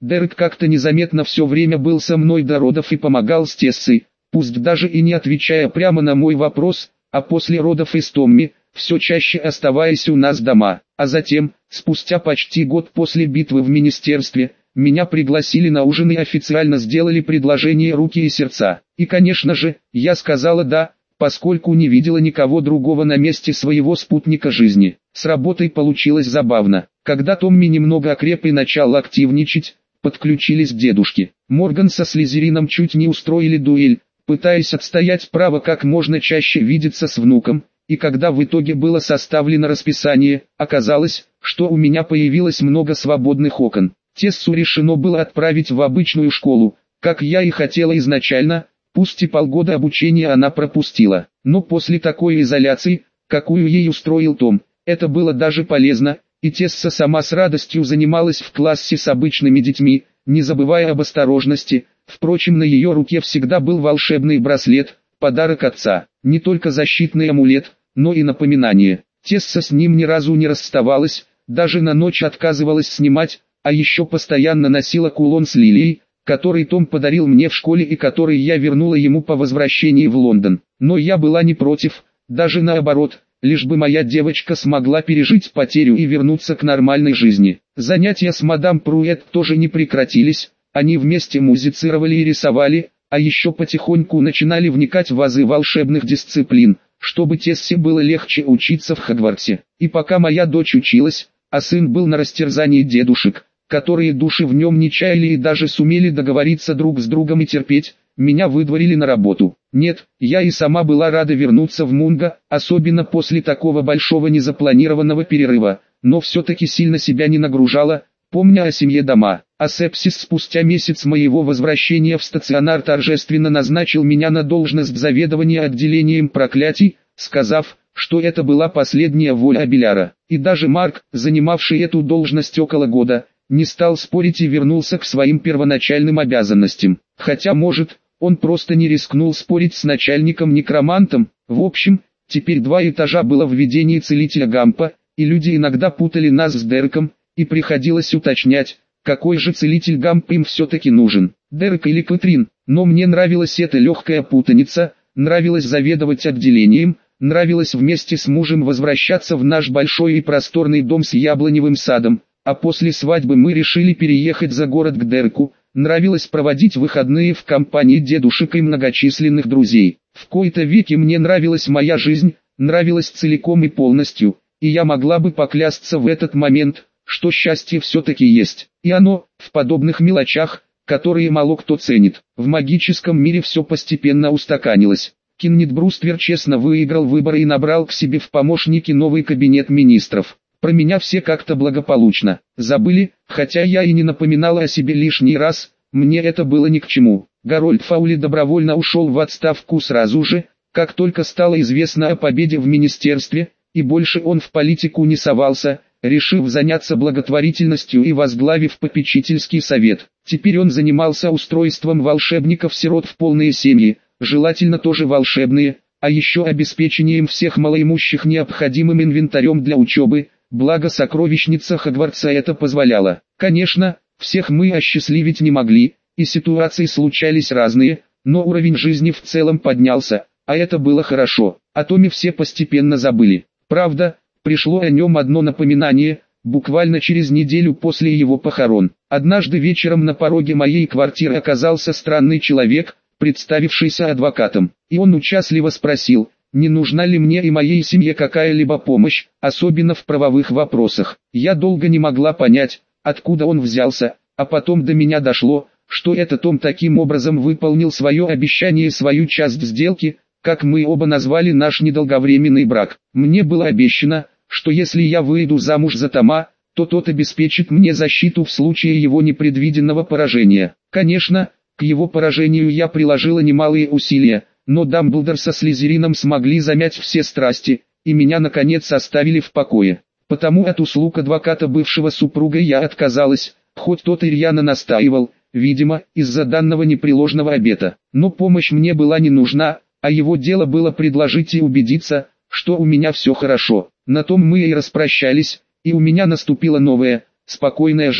Дерек как-то незаметно все время был со мной до родов и помогал с Тессой, пусть даже и не отвечая прямо на мой вопрос, а после родов и с Томми, все чаще оставаясь у нас дома. А затем, спустя почти год после битвы в министерстве, меня пригласили на ужин и официально сделали предложение руки и сердца. И конечно же, я сказала «да», поскольку не видела никого другого на месте своего спутника жизни. С работой получилось забавно. Когда Томми немного окреп и начал активничать, подключились дедушки. Морган со Слизерином чуть не устроили дуэль, пытаясь отстоять право как можно чаще видеться с внуком, и когда в итоге было составлено расписание, оказалось, что у меня появилось много свободных окон. Тессу решено было отправить в обычную школу, как я и хотела изначально, пусть и полгода обучения она пропустила. Но после такой изоляции, какую ей устроил Том, это было даже полезно, и Тесса сама с радостью занималась в классе с обычными детьми, не забывая об осторожности. Впрочем, на ее руке всегда был волшебный браслет, подарок отца, не только защитный амулет, но и напоминание. Тесса с ним ни разу не расставалась, даже на ночь отказывалась снимать, а еще постоянно носила кулон с лилией, который Том подарил мне в школе и который я вернула ему по возвращении в Лондон. Но я была не против, даже наоборот, лишь бы моя девочка смогла пережить потерю и вернуться к нормальной жизни. Занятия с мадам Пруэт тоже не прекратились, они вместе музицировали и рисовали, а еще потихоньку начинали вникать в азы волшебных дисциплин, чтобы Тессе было легче учиться в Хогвартсе. И пока моя дочь училась, а сын был на растерзании дедушек, которые души в нем не чаяли и даже сумели договориться друг с другом и терпеть, меня выдворили на работу. Нет, я и сама была рада вернуться в Мунго, особенно после такого большого незапланированного перерыва, но все-таки сильно себя не нагружала, помня о семье дома. А Сепсис спустя месяц моего возвращения в стационар торжественно назначил меня на должность заведования отделением проклятий, сказав, что это была последняя воля Абеляра. И даже Марк, занимавший эту должность около года, не стал спорить и вернулся к своим первоначальным обязанностям. Хотя, может, он просто не рискнул спорить с начальником-некромантом. В общем, теперь 2 этажа было в ведении целителя Гампа, и люди иногда путали нас с Дереком, и приходилось уточнять, какой же целитель Гамп им все-таки нужен, Дерек или Кэтрин. Но мне нравилась эта легкая путаница, нравилось заведовать отделением, нравилось вместе с мужем возвращаться в наш большой и просторный дом с яблоневым садом, а после свадьбы мы решили переехать за город к Дереку. Нравилось проводить выходные в компании дедушек и многочисленных друзей. В кои-то веки мне нравилась моя жизнь, нравилась целиком и полностью, и я могла бы поклясться в этот момент, что счастье все-таки есть. И оно, в подобных мелочах, которые мало кто ценит. В магическом мире все постепенно устаканилось. Кеннет Бруствер честно выиграл выборы и набрал к себе в помощники новый кабинет министров. Про меня все как-то благополучно забыли, хотя я и не напоминала о себе лишний раз, мне это было ни к чему. Гарольд Фаули добровольно ушел в отставку сразу же, как только стало известно о победе в министерстве, и больше он в политику не совался, решив заняться благотворительностью и возглавив попечительский совет. Теперь он занимался устройством волшебников-сирот в полные семьи, желательно тоже волшебные, а еще обеспечением всех малоимущих необходимым инвентарем для учебы. Благо сокровищница Хогвартса это позволяла. Конечно, всех мы осчастливить не могли, и ситуации случались разные, но уровень жизни в целом поднялся, а это было хорошо. О Томе все постепенно забыли. Правда, пришло о нем одно напоминание, буквально через неделю после его похорон. Однажды вечером на пороге моей квартиры оказался странный человек, представившийся адвокатом, и он участливо спросил, не нужна ли мне и моей семье какая-либо помощь, особенно в правовых вопросах. Я долго не могла понять, откуда он взялся, а потом до меня дошло, что этот Том таким образом выполнил свое обещание и свою часть сделки, как мы оба назвали наш недолговременный брак. Мне было обещано, что если я выйду замуж за Тома, то тот обеспечит мне защиту в случае его непредвиденного поражения. Конечно, к его поражению я приложила немалые усилия, но Дамблдор со Слизерином смогли замять все страсти, и меня наконец оставили в покое. Потому от услуг адвоката бывшего супруга я отказалась, хоть тот и рьяно настаивал, видимо, из-за данного непреложного обета. Но помощь мне была не нужна, а его дело было предложить и убедиться, что у меня все хорошо. На том мы и распрощались, и у меня наступила новая, спокойная жизнь.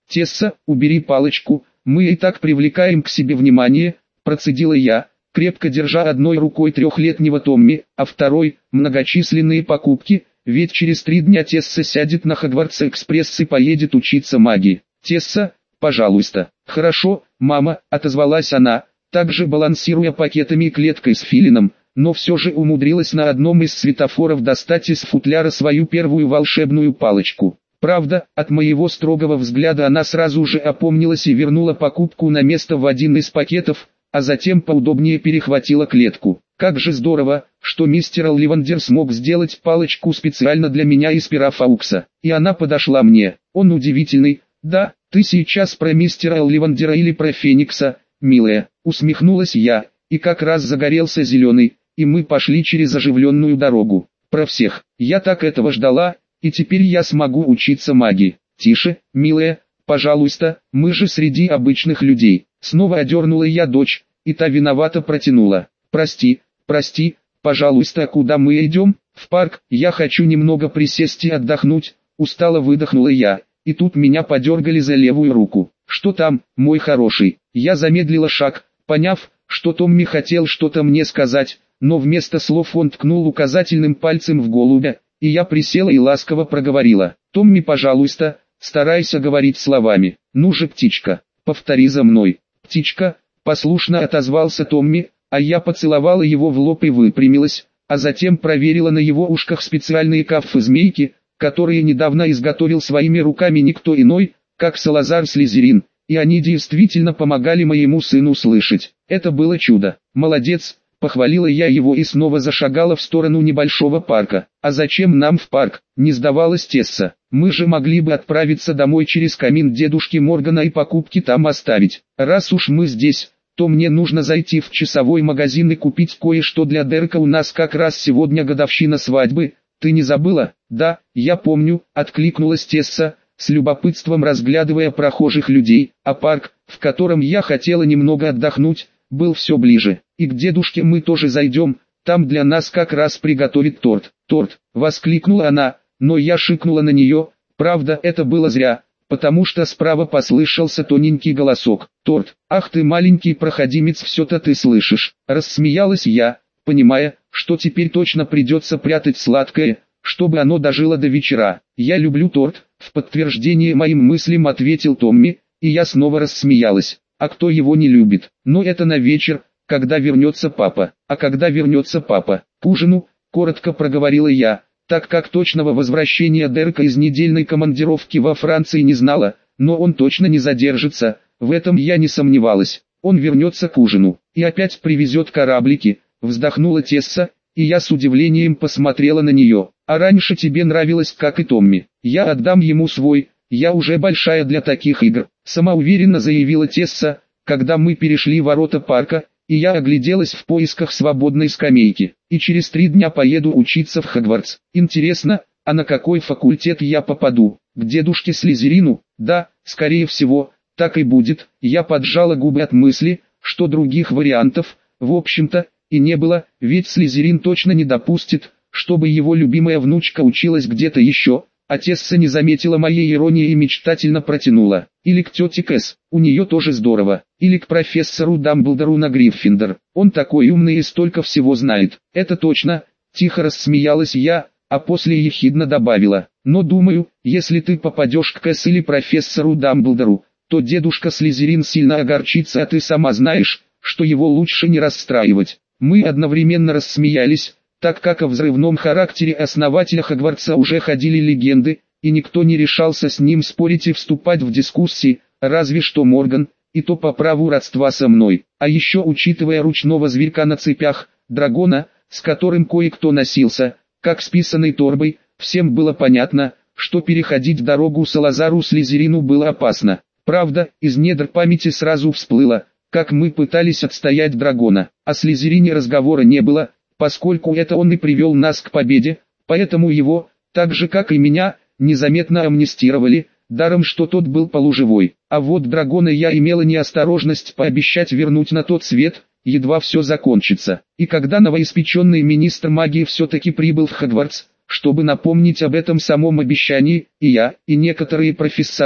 Тесса, убери палочку, мы и так привлекаем к себе внимание, процедила я, крепко держа одной рукой трехлетнего Томми, а второй – многочисленные покупки, ведь через 3 дня Тесса сядет на Хогвартс-экспресс и поедет учиться магии. Тесса, пожалуйста. Хорошо, мама, отозвалась она, также балансируя пакетами и клеткой с филином, но все же умудрилась на одном из светофоров достать из футляра свою первую волшебную палочку. Правда, от моего строгого взгляда она сразу же опомнилась и вернула покупку на место в один из пакетов, а затем поудобнее перехватила клетку. Как же здорово, что мистер Олливандер смог сделать палочку специально для меня из пера Фаукса. И она подошла мне. Он удивительный. Да, ты сейчас про мистера Олливандера или про Феникса, милая, усмехнулась я, и как раз загорелся зеленый, и мы пошли через оживленную дорогу. Про всех. Я так этого ждала, и теперь я смогу учиться магии. Тише, милая, пожалуйста, мы же среди обычных людей. Снова одернула я дочь, и та виновато протянула. Прости, пожалуйста, куда мы идем? В парк, я хочу немного присесть и отдохнуть, устало выдохнула я, и тут меня подергали за левую руку. Что там, мой хороший? Я замедлила шаг, поняв, что Томми хотел что-то мне сказать, но вместо слов он ткнул указательным пальцем в голубя, и я присела и ласково проговорила. Томми, пожалуйста, старайся говорить словами. Ну же, птичка, повтори за мной. Птичка, послушно отозвался Томми, а я поцеловала его в лоб и выпрямилась, а затем проверила на его ушках специальные кафы-змейки, которые недавно изготовил своими руками никто иной, как Салазар Слизерин, и они действительно помогали моему сыну слышать. Это было чудо. Молодец, похвалила я его и снова зашагала в сторону небольшого парка. А зачем нам в парк? Не сдавалась Тесса. Мы же могли бы отправиться домой через камин дедушки Моргана и покупки там оставить. Раз уж мы здесь, то мне нужно зайти в часовой магазин и купить кое-что для Дерека, у нас как раз сегодня годовщина свадьбы. Ты не забыла? Да, я помню, откликнулась Тесса, с любопытством разглядывая прохожих людей, а парк, в котором я хотела немного отдохнуть, был все ближе. И к дедушке мы тоже зайдем, там для нас как раз приготовит торт. Торт, воскликнула она, но я шикнула на нее, правда это было зря, потому что справа послышался тоненький голосок. Торт, ах ты маленький проходимец, все-то ты слышишь. Рассмеялась я, понимая, что теперь точно придется прятать сладкое, чтобы оно дожило до вечера. Я люблю торт, в подтверждение моим мыслям ответил Томми, и я снова рассмеялась. А кто его не любит? Но это на вечер, когда вернется папа. А когда вернется папа? К ужину, коротко проговорила я, так как точного возвращения Дерека из недельной командировки во Франции не знала, но он точно не задержится, в этом я не сомневалась. Он вернется к ужину, и опять привезет кораблики, вздохнула Тесса, и я с удивлением посмотрела на нее. А раньше тебе нравилось, как и Томми. Я отдам ему свой, я уже большая для таких игр, самоуверенно заявила Тесса, когда мы перешли ворота парка, и я огляделась в поисках свободной скамейки. И через 3 дня поеду учиться в Хогвартс. Интересно, а на какой факультет я попаду? К дедушке Слизерину? Да, скорее всего, так и будет. Я поджала губы от мысли, что других вариантов, в общем-то, и не было, ведь Слизерин точно не допустит, чтобы его любимая внучка училась где-то еще. А Тесса не заметила моей иронии и мечтательно протянула. Или к тете Кэс, у нее тоже здорово. Или к профессору Дамблдору на Гриффиндор. Он такой умный и столько всего знает. Это точно, тихо рассмеялась я, а после ехидно добавила. Но думаю, если ты попадешь к Кэс или профессору Дамблдору, то дедушка Слизерин сильно огорчится, а ты сама знаешь, что его лучше не расстраивать. Мы одновременно рассмеялись, так как о взрывном характере основателя Хогвартса уже ходили легенды, и никто не решался с ним спорить и вступать в дискуссии, разве что Морган, и то по праву родства со мной. А еще учитывая ручного зверька на цепях, дракона, с которым кое-кто носился, как с писаной торбой, всем было понятно, что переходить дорогу Салазару Слизерину было опасно. Правда, из недр памяти сразу всплыло, как мы пытались отстоять дракона. О Слизерине разговора не было, поскольку это он и привел нас к победе, поэтому его, так же как и меня, незаметно амнистировали, даром что тот был полуживой. А вот дракона я имела неосторожность пообещать вернуть на тот свет, едва все закончится. И когда новоиспеченный министр магии все-таки прибыл в Хогвартс, чтобы напомнить об этом самом обещании, и я, и некоторые профессора,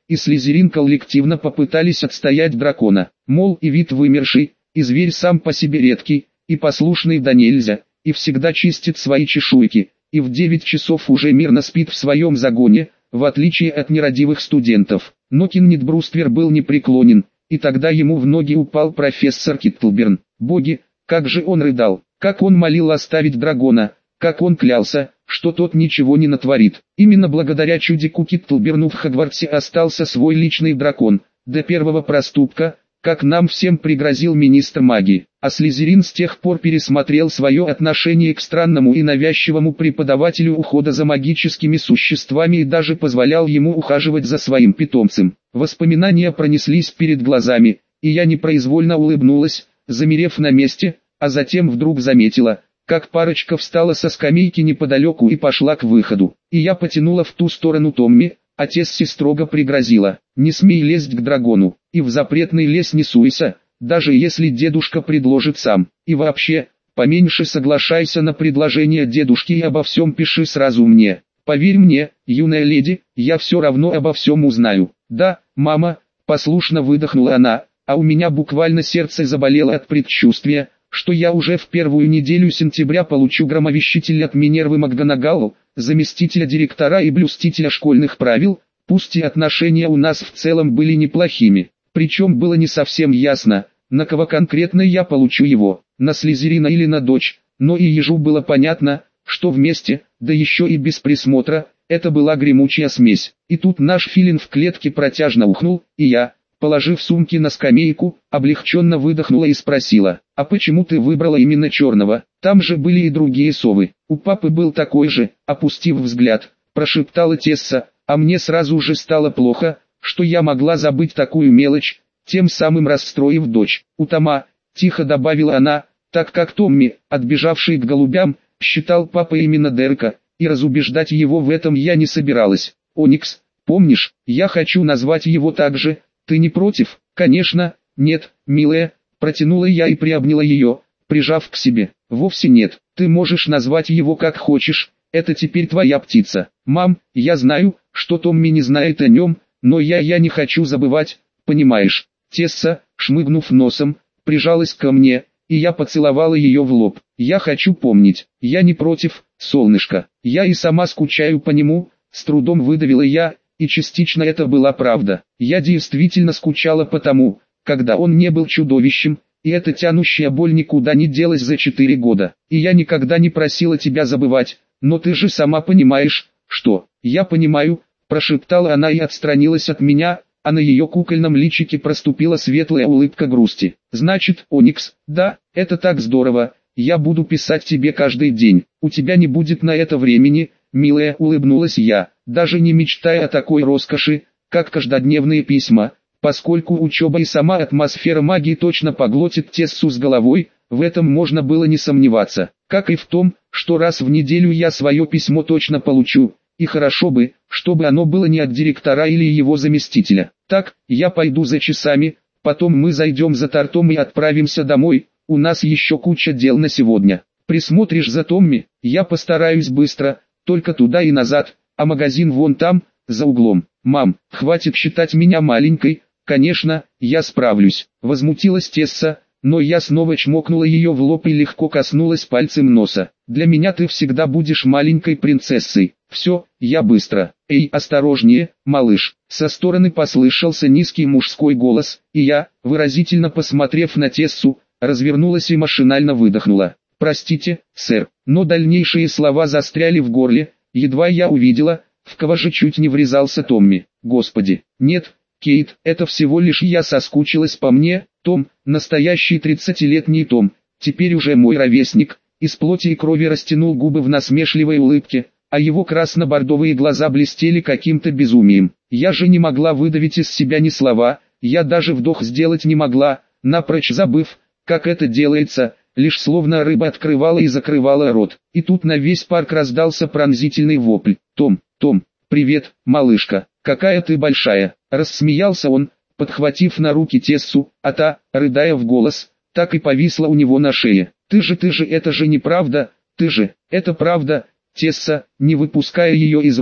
и Слизерин коллективно попытались отстоять дракона. Мол, и вид вымерший, и зверь сам по себе редкий, и послушный да нельзя, и всегда чистит свои чешуйки, и в 9 часов уже мирно спит в своем загоне, в отличие от нерадивых студентов. Но Кеннет Бруствер был непреклонен, и тогда ему в ноги упал профессор Киттлберн. Боги, как же он рыдал, как он молил оставить дракона, как он клялся, что тот ничего не натворит. Именно благодаря чудику Киттлберну в Хогвартсе остался свой личный дракон, до первого проступка, как нам всем пригрозил министр магии. А Слизерин с тех пор пересмотрел свое отношение к странному и навязчивому преподавателю ухода за магическими существами и даже позволял ему ухаживать за своим питомцем. Воспоминания пронеслись перед глазами, и я непроизвольно улыбнулась, замерев на месте, а затем вдруг заметила, как парочка встала со скамейки неподалеку и пошла к выходу. И я потянула в ту сторону Томми, а Тесси строго пригрозила: «Не смей лезть к дракону, и в запретный лес не суйся, даже если дедушка предложит сам. И вообще, поменьше соглашайся на предложение дедушки и обо всем пиши сразу мне. Поверь мне, юная леди, я все равно обо всем узнаю». «Да, мама», — послушно выдохнула она, а у меня буквально сердце заболело от предчувствия, что я уже в первую неделю сентября получу громовещитель от Минервы МакГонагал, заместителя директора и блюстителя школьных правил, пусть и отношения у нас в целом были неплохими. Причем было не совсем ясно, на кого конкретно я получу его, на Слизерина или на дочь, но и ежу было понятно, что вместе, да еще и без присмотра, это была гремучая смесь. И тут наш филин в клетке протяжно ухнул, и я, положив сумки на скамейку, облегченно выдохнула и спросила: «А почему ты выбрала именно черного? Там же были и другие совы». «У папы был такой же», опустив взгляд, прошептала Тесса, а мне сразу же стало плохо, что я могла забыть такую мелочь, тем самым расстроив дочь. «У Тома», тихо добавила она, так как Томми, отбежавший к голубям, считал папой именно Дерека, и разубеждать его в этом я не собиралась. «Оникс, помнишь, я хочу назвать его так же. Ты не против?» «Конечно, нет, милая», протянула я и приобняла ее, прижав к себе. «Вовсе нет, ты можешь назвать его как хочешь, это теперь твоя птица». «Мам, я знаю, что Томми не знает о нем, но я не хочу забывать, понимаешь». Тесса, шмыгнув носом, прижалась ко мне, и я поцеловала ее в лоб. «Я хочу помнить, я не против, солнышко, я и сама скучаю по нему», с трудом выдавила я, и частично это была правда. Я действительно скучала по тому, когда он не был чудовищем, и эта тянущая боль никуда не делась за 4 года. И я никогда не просила тебя забывать, но ты же сама понимаешь, что... «Я понимаю», прошептала она и отстранилась от меня, а на ее кукольном личике проступила светлая улыбка грусти. «Значит, Оникс, да, это так здорово, я буду писать тебе каждый день, у тебя не будет на это времени», милая, улыбнулась я, даже не мечтая о такой роскоши, как каждодневные письма, поскольку учеба и сама атмосфера магии точно поглотит Тессу с головой, в этом можно было не сомневаться, как и в том, что раз в неделю я свое письмо точно получу. И хорошо бы, чтобы оно было не от директора или его заместителя. «Так, я пойду за часами, потом мы зайдем за тортом и отправимся домой, у нас еще куча дел на сегодня. Присмотришь за Томми, я постараюсь быстро, только туда и назад, а магазин вон там, за углом». «Мам, хватит считать меня маленькой, конечно, я справлюсь», возмутилась Тесса, но я снова чмокнула ее в лоб и легко коснулась пальцем носа. «Для меня ты всегда будешь маленькой принцессой». «Все, я быстро». «Эй, осторожнее, малыш». Со стороны послышался низкий мужской голос, и я, выразительно посмотрев на Тессу, развернулась и машинально выдохнула: «Простите, сэр». Но дальнейшие слова застряли в горле, едва я увидела, в кого же чуть не врезался Томми. «Господи, нет, Кейт, это всего лишь я соскучилась по мне». Том, настоящий 30-летний Том, теперь уже мой ровесник, из плоти и крови растянул губы в насмешливой улыбке, а его красно-бордовые глаза блестели каким-то безумием. Я же не могла выдавить из себя ни слова, я даже вдох сделать не могла, напрочь забыв, как это делается, лишь словно рыба открывала и закрывала рот. И тут на весь парк раздался пронзительный вопль: «Том, Том, привет, малышка, какая ты большая!» Рассмеялся он, подхватив на руки Тессу, а та, рыдая в голос, так и повисла у него на шее. Ты же, это же неправда, ты же, это правда». Тесса, не выпуская ее из рук,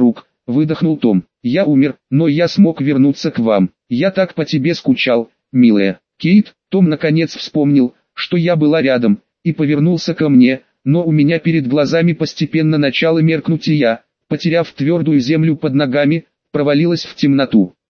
выдохнул Том. Я умер, но я смог вернуться к вам. Я так по тебе скучал, милая. Кейт, Том наконец вспомнил, что я была рядом, и повернулся ко мне, но у меня перед глазами постепенно начало меркнуть и я, потеряв твердую землю под ногами, провалилась в темноту.